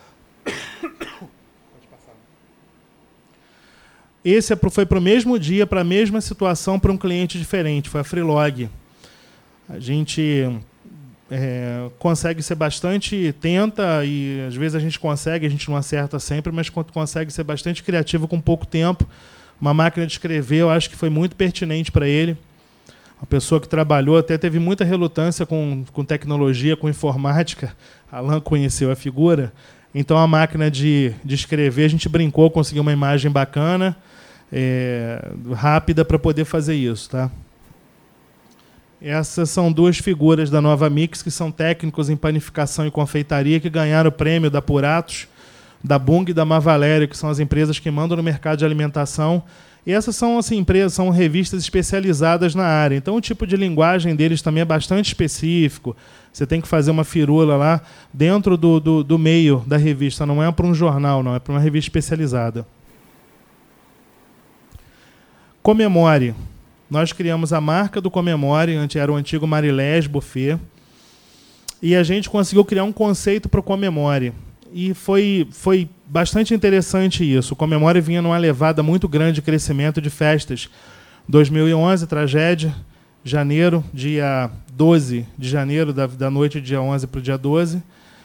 Esse foi para o mesmo dia, para a mesma situação, para um cliente diferente. Foi a Freelog. A gente é, consegue ser bastante... Tenta, e às vezes a gente consegue, a gente não acerta sempre, mas consegue ser bastante criativo com pouco tempo. Uma máquina de escrever, eu acho que foi muito pertinente para ele. Uma pessoa que trabalhou, até teve muita relutância com, com tecnologia, com informática. Alan conheceu a figura. Então, a máquina de, de escrever, a gente brincou, conseguiu uma imagem bacana. é, rápida para poder fazer isso, tá? Essas são duas figuras da Nova Mix, que são técnicos em panificação e confeitaria, que ganharam o prêmio da Puratos, da Bung e da Mavalério, que são as empresas que mandam no mercado de alimentação. E essas são assim, empresas, são revistas especializadas na área. Então o tipo de linguagem deles também é bastante específico. Você tem que fazer uma firula lá dentro do, do, do meio da revista. Não é para um jornal, não, é para uma revista especializada. Comemore. Nós criamos a marca do Comemore, antes era o antigo Marilés Buffet, e a gente conseguiu criar um conceito para o Comemore. E foi, foi bastante interessante isso. O Comemore vinha numa levada muito grande de crescimento de festas. dois mil e onze, tragédia, janeiro, dia doze de janeiro, da, da noite do dia onze para o dia doze.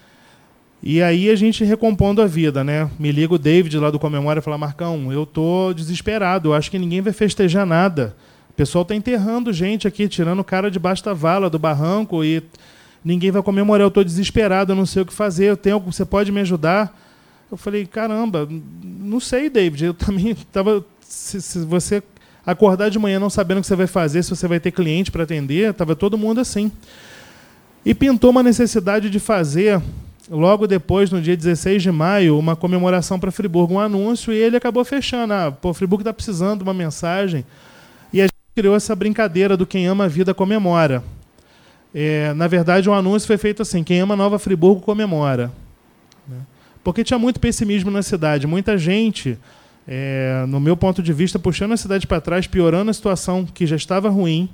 E aí a gente recompondo a vida, né? Me liga o David lá do Comemore e fala: Marcão, eu tô desesperado, eu acho que ninguém vai festejar nada. O pessoal está enterrando gente aqui, tirando o cara debaixo da vala, do barranco, e ninguém vai comemorar. Eu estou desesperado, eu não sei o que fazer. Eu tenho, você pode me ajudar? Eu falei: caramba, não sei, David. Eu também estava... Se, se você acordar de manhã não sabendo o que você vai fazer, se você vai ter cliente para atender, estava todo mundo assim. E pintou uma necessidade de fazer, logo depois, no dia dezesseis de maio, uma comemoração para Friburgo, um anúncio, e ele acabou fechando. Ah, pô, Friburgo está precisando de uma mensagem. E a gente criou essa brincadeira do Quem Ama a Vida Comemora. É, na verdade, o anúncio foi feito assim: quem ama Nova Friburgo comemora. Porque tinha muito pessimismo na cidade. Muita gente, é, no meu ponto de vista, puxando a cidade para trás, piorando a situação que já estava ruim.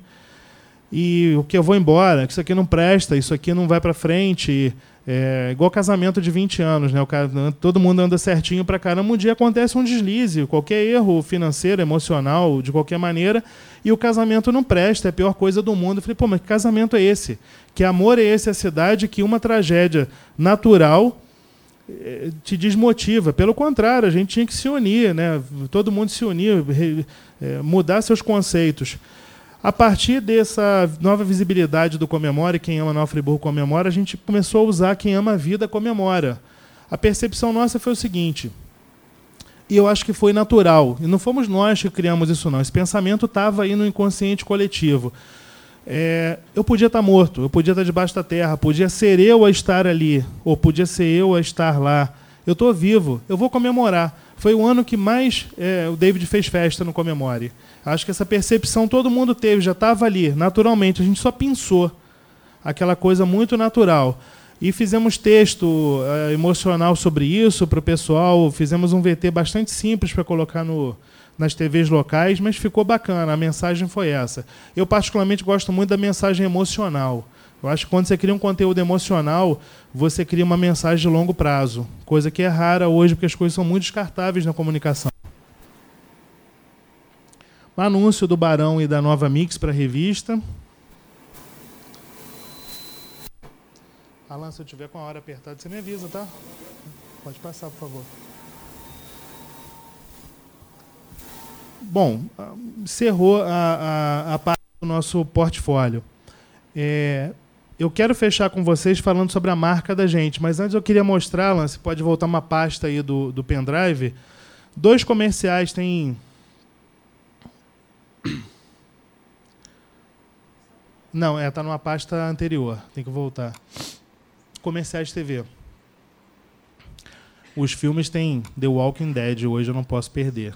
E o que eu vou embora, que isso aqui não presta, isso aqui não vai para frente. É igual casamento de vinte anos, né? O cara, todo mundo anda certinho para caramba, um dia acontece um deslize, qualquer erro financeiro, emocional, de qualquer maneira, e o casamento não presta, é a pior coisa do mundo. Eu falei: pô, mas que casamento é esse? Que amor é esse à cidade que uma tragédia natural te desmotiva? Pelo contrário, a gente tinha que se unir, né? Todo mundo se unir, mudar seus conceitos. A partir dessa nova visibilidade do Comemore, Quem Ama Nova Friburgo comemora, a gente começou a usar Quem Ama a Vida comemora. A percepção nossa foi o seguinte, e eu acho que foi natural, e não fomos nós que criamos isso não, esse pensamento estava aí no inconsciente coletivo. É, eu podia estar morto, eu podia estar debaixo da terra, podia ser eu a estar ali, ou podia ser eu a estar lá. Eu estou vivo, eu vou comemorar. Foi o ano que mais é, o David fez festa no Comemore. Acho que essa percepção todo mundo teve, já estava ali, naturalmente. A gente só pensou aquela coisa muito natural. E fizemos texto é, emocional sobre isso para o pessoal, fizemos um V T bastante simples para colocar no, nas T Vs locais, mas ficou bacana, a mensagem foi essa. Eu particularmente gosto muito da mensagem emocional. Eu acho que quando você cria um conteúdo emocional, você cria uma mensagem de longo prazo, coisa que é rara hoje, porque as coisas são muito descartáveis na comunicação. O anúncio do Barão e da Nova Mix para a revista. Alan, se eu tiver com a hora apertada, você me avisa, tá? Pode passar, por favor. Bom, encerrou a, a, a parte do nosso portfólio. É, eu quero fechar com vocês falando sobre a marca da gente, mas antes eu queria mostrar, Alan, você pode voltar uma pasta aí do, do pendrive, dois comerciais, tem... Não, é, tá numa pasta anterior, tem que voltar. Comerciais T V. Os filmes têm The Walking Dead, hoje eu não posso perder.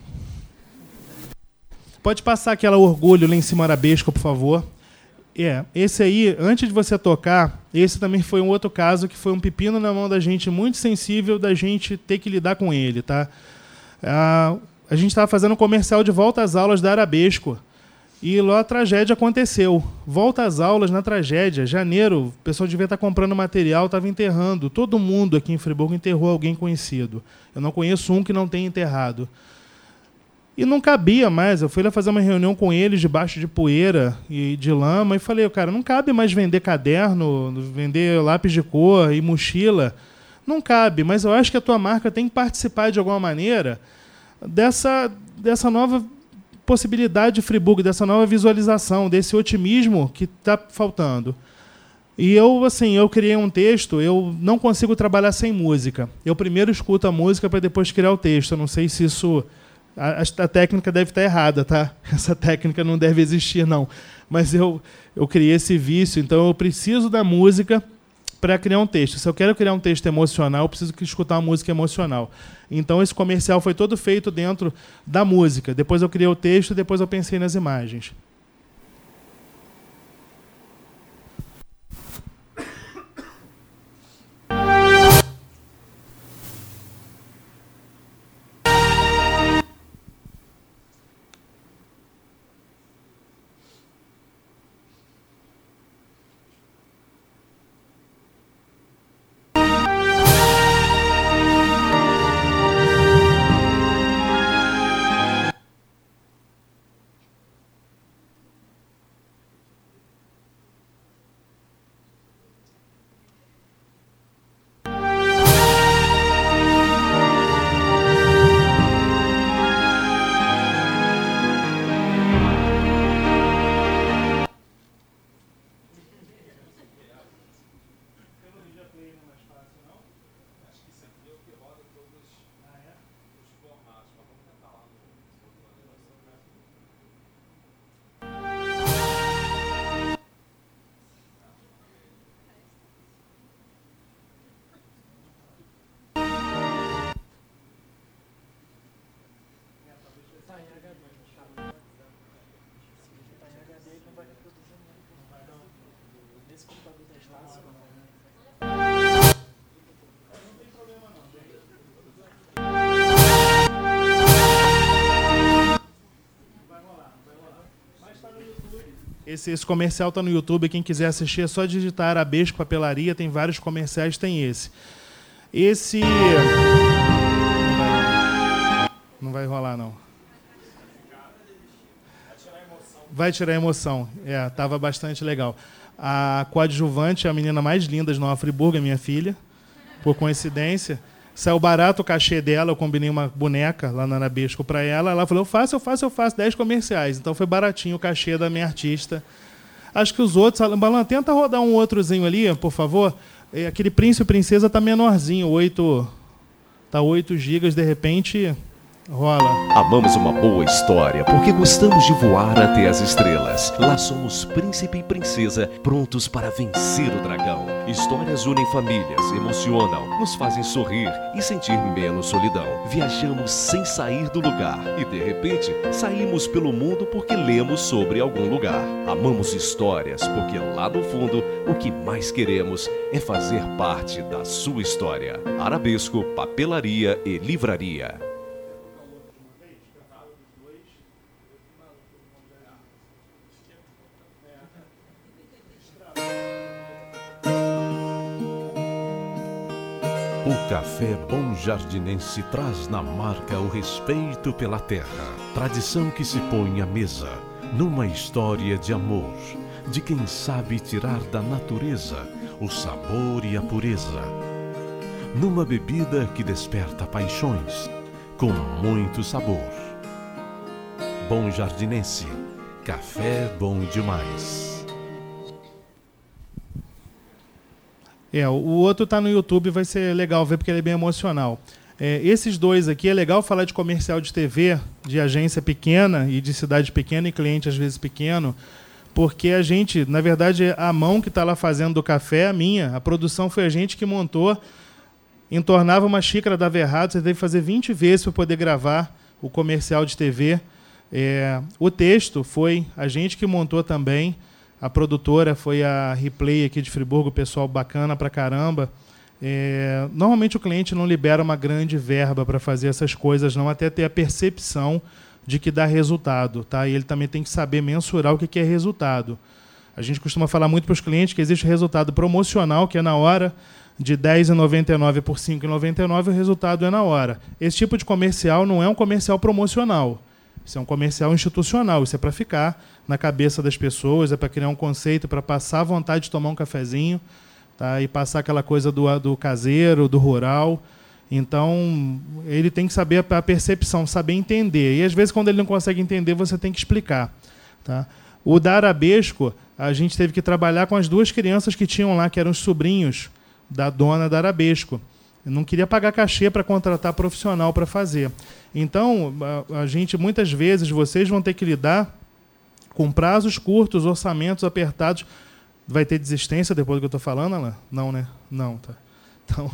Pode passar aquela Orgulho lá em cima arabesco, por favor. É, esse aí, antes de você tocar, esse também foi um outro caso que foi um pepino na mão da gente, muito sensível da gente ter que lidar com ele, tá? Ah, a gente estava fazendo um comercial de volta às aulas da Arabesco e lá a tragédia aconteceu. Volta às aulas na tragédia, janeiro, o pessoal devia estar comprando material, estava enterrando. Todo mundo aqui em Friburgo enterrou alguém conhecido. Eu não conheço um que não tenha enterrado. E não cabia mais. Eu fui lá fazer uma reunião com eles debaixo de poeira e de lama e falei: cara, não cabe mais vender caderno, vender lápis de cor e mochila. Não cabe, mas eu acho que a tua marca tem que participar de alguma maneira dessa, dessa nova possibilidade de Friburgo, dessa nova visualização, desse otimismo que está faltando. E eu, assim, eu criei um texto, eu não consigo trabalhar sem música. Eu primeiro escuto a música para depois criar o texto. Eu não sei se isso A, a técnica deve estar errada, tá? Essa técnica não deve existir, não. Mas eu, eu criei esse vício, então eu preciso da música para criar um texto. Se eu quero criar um texto emocional, eu preciso escutar uma música emocional. Então esse comercial foi todo feito dentro da música. Depois eu criei o texto, depois eu pensei nas imagens. Esse, esse comercial está no YouTube, quem quiser assistir é só digitar Arabesco Papelaria, tem vários comerciais, tem esse. Esse... Não vai rolar, não. Vai tirar a emoção. É, estava bastante legal. A coadjuvante é a menina mais linda de Nova Friburgo, é minha filha, por coincidência. Saiu barato o cachê dela, eu combinei uma boneca lá na Arabesco para ela. Ela falou, eu faço, eu faço, eu faço, dez comerciais. Então foi baratinho o cachê da minha artista. Acho que os outros... Balan, tenta rodar um outrozinho ali, por favor. Aquele Príncipe e Princesa tá menorzinho, oito... Tá oito gigas, de repente... Rola. Amamos uma boa história porque gostamos de voar até as estrelas. Lá somos príncipe e princesa prontos para vencer o dragão. Histórias unem famílias, emocionam, nos fazem sorrir e sentir menos solidão. Viajamos sem sair do lugar e de repente saímos pelo mundo porque lemos sobre algum lugar. Amamos histórias porque lá no fundo o que mais queremos é fazer parte da sua história. Arabesco, papelaria e livraria. O café Bom Jardinense traz na marca o respeito pela terra, tradição que se põe à mesa, numa história de amor, de quem sabe tirar da natureza o sabor e a pureza, numa bebida que desperta paixões, com muito sabor. Bom Jardinense, café bom demais. É, o outro tá no YouTube, vai ser legal ver porque ele é bem emocional. É, esses dois aqui, é legal falar de comercial de T V, de agência pequena e de cidade pequena e cliente às vezes pequeno, porque a gente, na verdade, a mão que está lá fazendo do café é a minha, a produção foi a gente que montou, entornava uma xícara, dava errado, você teve que fazer vinte vezes para poder gravar o comercial de T V. É, o texto foi a gente que montou também. A produtora foi a Replay aqui de Friburgo, pessoal bacana pra caramba. É, normalmente o cliente não libera uma grande verba para fazer essas coisas, não, até ter a percepção de que dá resultado. Tá? E ele também tem que saber mensurar o que é resultado. A gente costuma falar muito para os clientes que existe resultado promocional, que é na hora, de dez reais e noventa e nove centavos por cinco reais e noventa e nove centavos, o resultado é na hora. Esse tipo de comercial não é um comercial promocional. Isso é um comercial institucional, isso é para ficar na cabeça das pessoas, é para criar um conceito, para passar a vontade de tomar um cafezinho, tá? E passar aquela coisa do, do caseiro, do rural. Então, ele tem que saber a percepção, saber entender. E, às vezes, quando ele não consegue entender, você tem que explicar. Tá? O da Arabesco, a gente teve que trabalhar com as duas crianças que tinham lá, que eram os sobrinhos da dona da Arabesco. Eu não queria pagar cachê para contratar profissional para fazer. Então, a, a gente, muitas vezes, vocês vão ter que lidar com prazos curtos, orçamentos apertados. Vai ter desistência depois do que eu estou falando, Alain? Não, né? Não, tá. Então,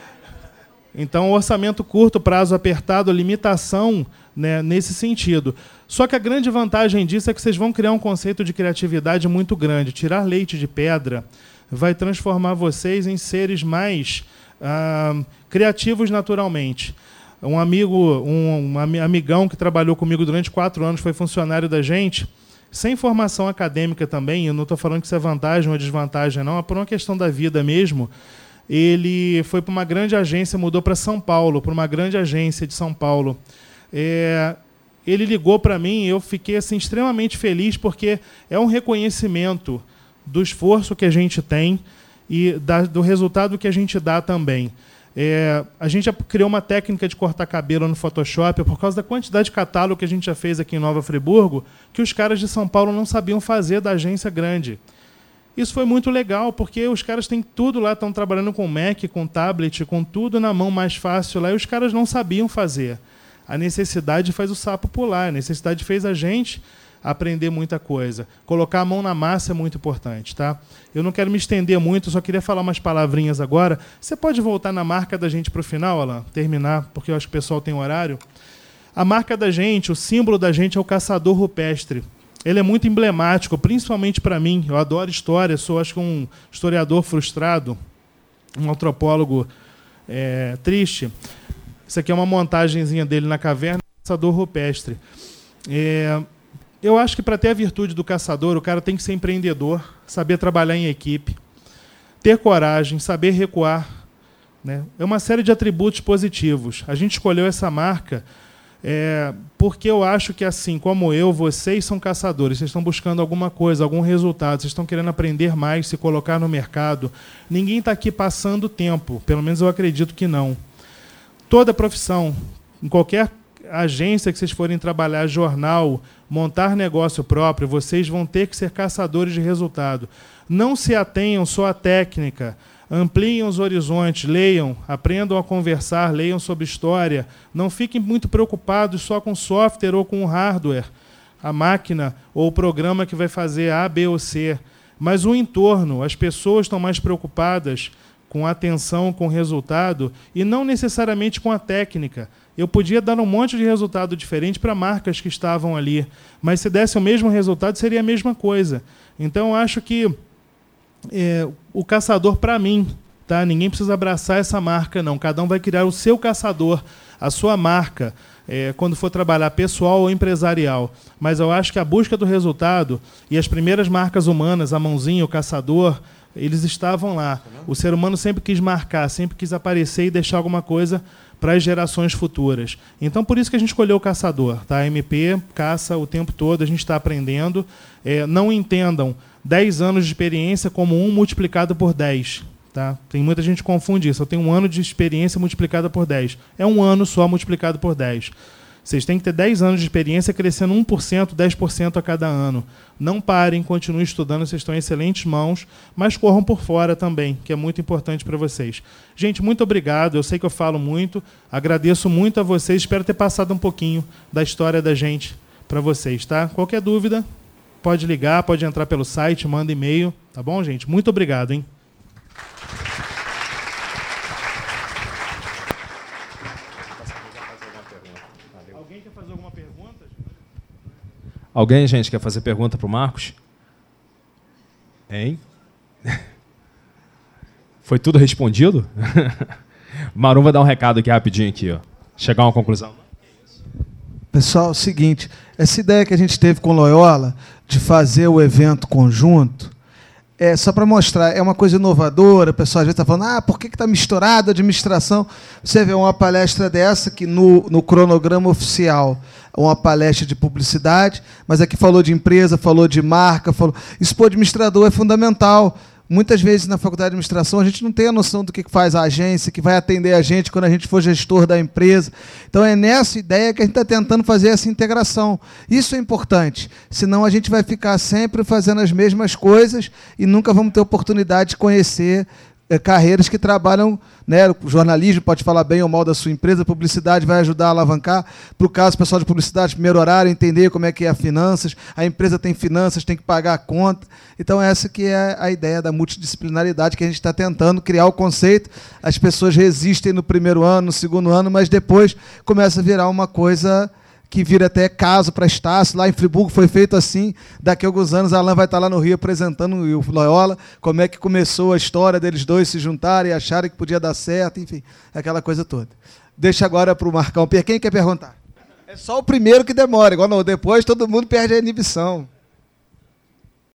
então, orçamento curto, prazo apertado, limitação, né, nesse sentido. Só que a grande vantagem disso é que vocês vão criar um conceito de criatividade muito grande. Tirar leite de pedra vai transformar vocês em seres mais ah, criativos naturalmente. Um amigo, um, um amigão que trabalhou comigo durante quatro anos, foi funcionário da gente, sem formação acadêmica também, eu não estou falando que isso é vantagem ou desvantagem, não, é por uma questão da vida mesmo. Ele foi para uma grande agência, mudou para São Paulo, para uma grande agência de São Paulo. É, ele ligou para mim e eu fiquei assim, extremamente feliz, porque é um reconhecimento do esforço que a gente tem e da, do resultado que a gente dá também. É, a gente já criou uma técnica de cortar cabelo no Photoshop por causa da quantidade de catálogo que a gente já fez aqui em Nova Friburgo, que os caras de São Paulo não sabiam fazer da agência grande. Isso foi muito legal, porque os caras têm tudo lá, estão trabalhando com Mac, com tablet, com tudo na mão mais fácil lá, e os caras não sabiam fazer. A necessidade faz o sapo pular, a necessidade fez a gente aprender muita coisa. Colocar a mão na massa é muito importante, tá? Eu não quero me estender muito, só queria falar umas palavrinhas agora. Você pode voltar na marca da gente para o final, Alain? Terminar, porque eu acho que o pessoal tem horário. A marca da gente, o símbolo da gente é o caçador rupestre. Ele é muito emblemático, principalmente para mim. Eu adoro história, sou, acho que, um historiador frustrado, um antropólogo é, triste. Isso aqui é uma montagenzinha dele na caverna, caçador rupestre. É, eu acho que para ter a virtude do caçador, o cara tem que ser empreendedor, saber trabalhar em equipe, ter coragem, saber recuar, né? É uma série de atributos positivos. A gente escolheu essa marca É, porque eu acho que, assim como eu, vocês são caçadores, vocês estão buscando alguma coisa, algum resultado, vocês estão querendo aprender mais, se colocar no mercado. Ninguém está aqui passando tempo, pelo menos eu acredito que não. Toda profissão, em qualquer agência que vocês forem trabalhar, jornal, montar negócio próprio, vocês vão ter que ser caçadores de resultado. Não se atenham só à técnica. Ampliem os horizontes, leiam, aprendam a conversar, leiam sobre história. Não fiquem muito preocupados só com software ou com hardware, a máquina ou o programa que vai fazer A, B ou C. Mas o entorno, as pessoas estão mais preocupadas com a atenção, com o resultado, e não necessariamente com a técnica. Eu podia dar um monte de resultado diferente para marcas que estavam ali, mas se desse o mesmo resultado, seria a mesma coisa. Então, eu acho que É, o caçador, para mim, tá? Ninguém precisa abraçar essa marca, não. Cada um vai criar o seu caçador, a sua marca, é, quando for trabalhar pessoal ou empresarial. Mas eu acho que a busca do resultado e as primeiras marcas humanas, a mãozinha, o caçador, eles estavam lá. O ser humano sempre quis marcar, sempre quis aparecer e deixar alguma coisa para as gerações futuras. Então, por isso que a gente escolheu o caçador. Tá? A M P caça o tempo todo, a gente está aprendendo. É, não entendam dez anos de experiência como um multiplicado por dez. Tá? Tem muita gente que confunde isso. Eu tenho um ano de experiência multiplicada por dez. É um ano só multiplicado por dez. Vocês têm que ter dez anos de experiência crescendo um por cento, dez por cento a cada ano. Não parem, continuem estudando, vocês estão em excelentes mãos, mas corram por fora também, que é muito importante para vocês. Gente, muito obrigado. Eu sei que eu falo muito, agradeço muito a vocês, espero ter passado um pouquinho da história da gente para vocês. Tá? Qualquer dúvida, pode ligar, pode entrar pelo site, manda e-mail. Tá bom, gente? Muito obrigado, hein? Alguém, gente, quer fazer pergunta para o Marcos? Hein? Foi tudo respondido? Marum vai dar um recado aqui rapidinho aqui, ó. Chegar a uma conclusão. Pessoal, é o seguinte, essa ideia que a gente teve com Loyola de fazer o evento conjunto, é só para mostrar, é uma coisa inovadora, o pessoal às vezes está falando, ah, por que está misturado a administração? Você vê uma palestra dessa, que no, no cronograma oficial, uma palestra de publicidade, mas aqui falou de empresa, falou de marca, falou... Isso para o administrador é fundamental. Muitas vezes na faculdade de administração a gente não tem a noção do que faz a agência, que vai atender a gente quando a gente for gestor da empresa. Então é nessa ideia que a gente está tentando fazer essa integração. Isso é importante, senão a gente vai ficar sempre fazendo as mesmas coisas e nunca vamos ter oportunidade de conhecer é, carreiras que trabalham, né, o jornalismo pode falar bem ou mal da sua empresa, a publicidade vai ajudar a alavancar. Para o caso, o pessoal de publicidade, primeiro horário, entender como é que é as finanças, a empresa tem finanças, tem que pagar a conta. Então, essa que é a ideia da multidisciplinaridade que a gente está tentando criar o conceito. As pessoas resistem no primeiro ano, no segundo ano, mas depois começa a virar uma coisa que vira até caso para Estácio. Lá em Friburgo foi feito assim. Daqui a alguns anos, a Alain vai estar lá no Rio apresentando o Loyola, como é que começou a história deles dois se juntarem e acharem que podia dar certo, enfim, aquela coisa toda. Deixa agora para o Marcão. Quem quer perguntar? É só o primeiro que demora, igual não, depois todo mundo perde a inibição.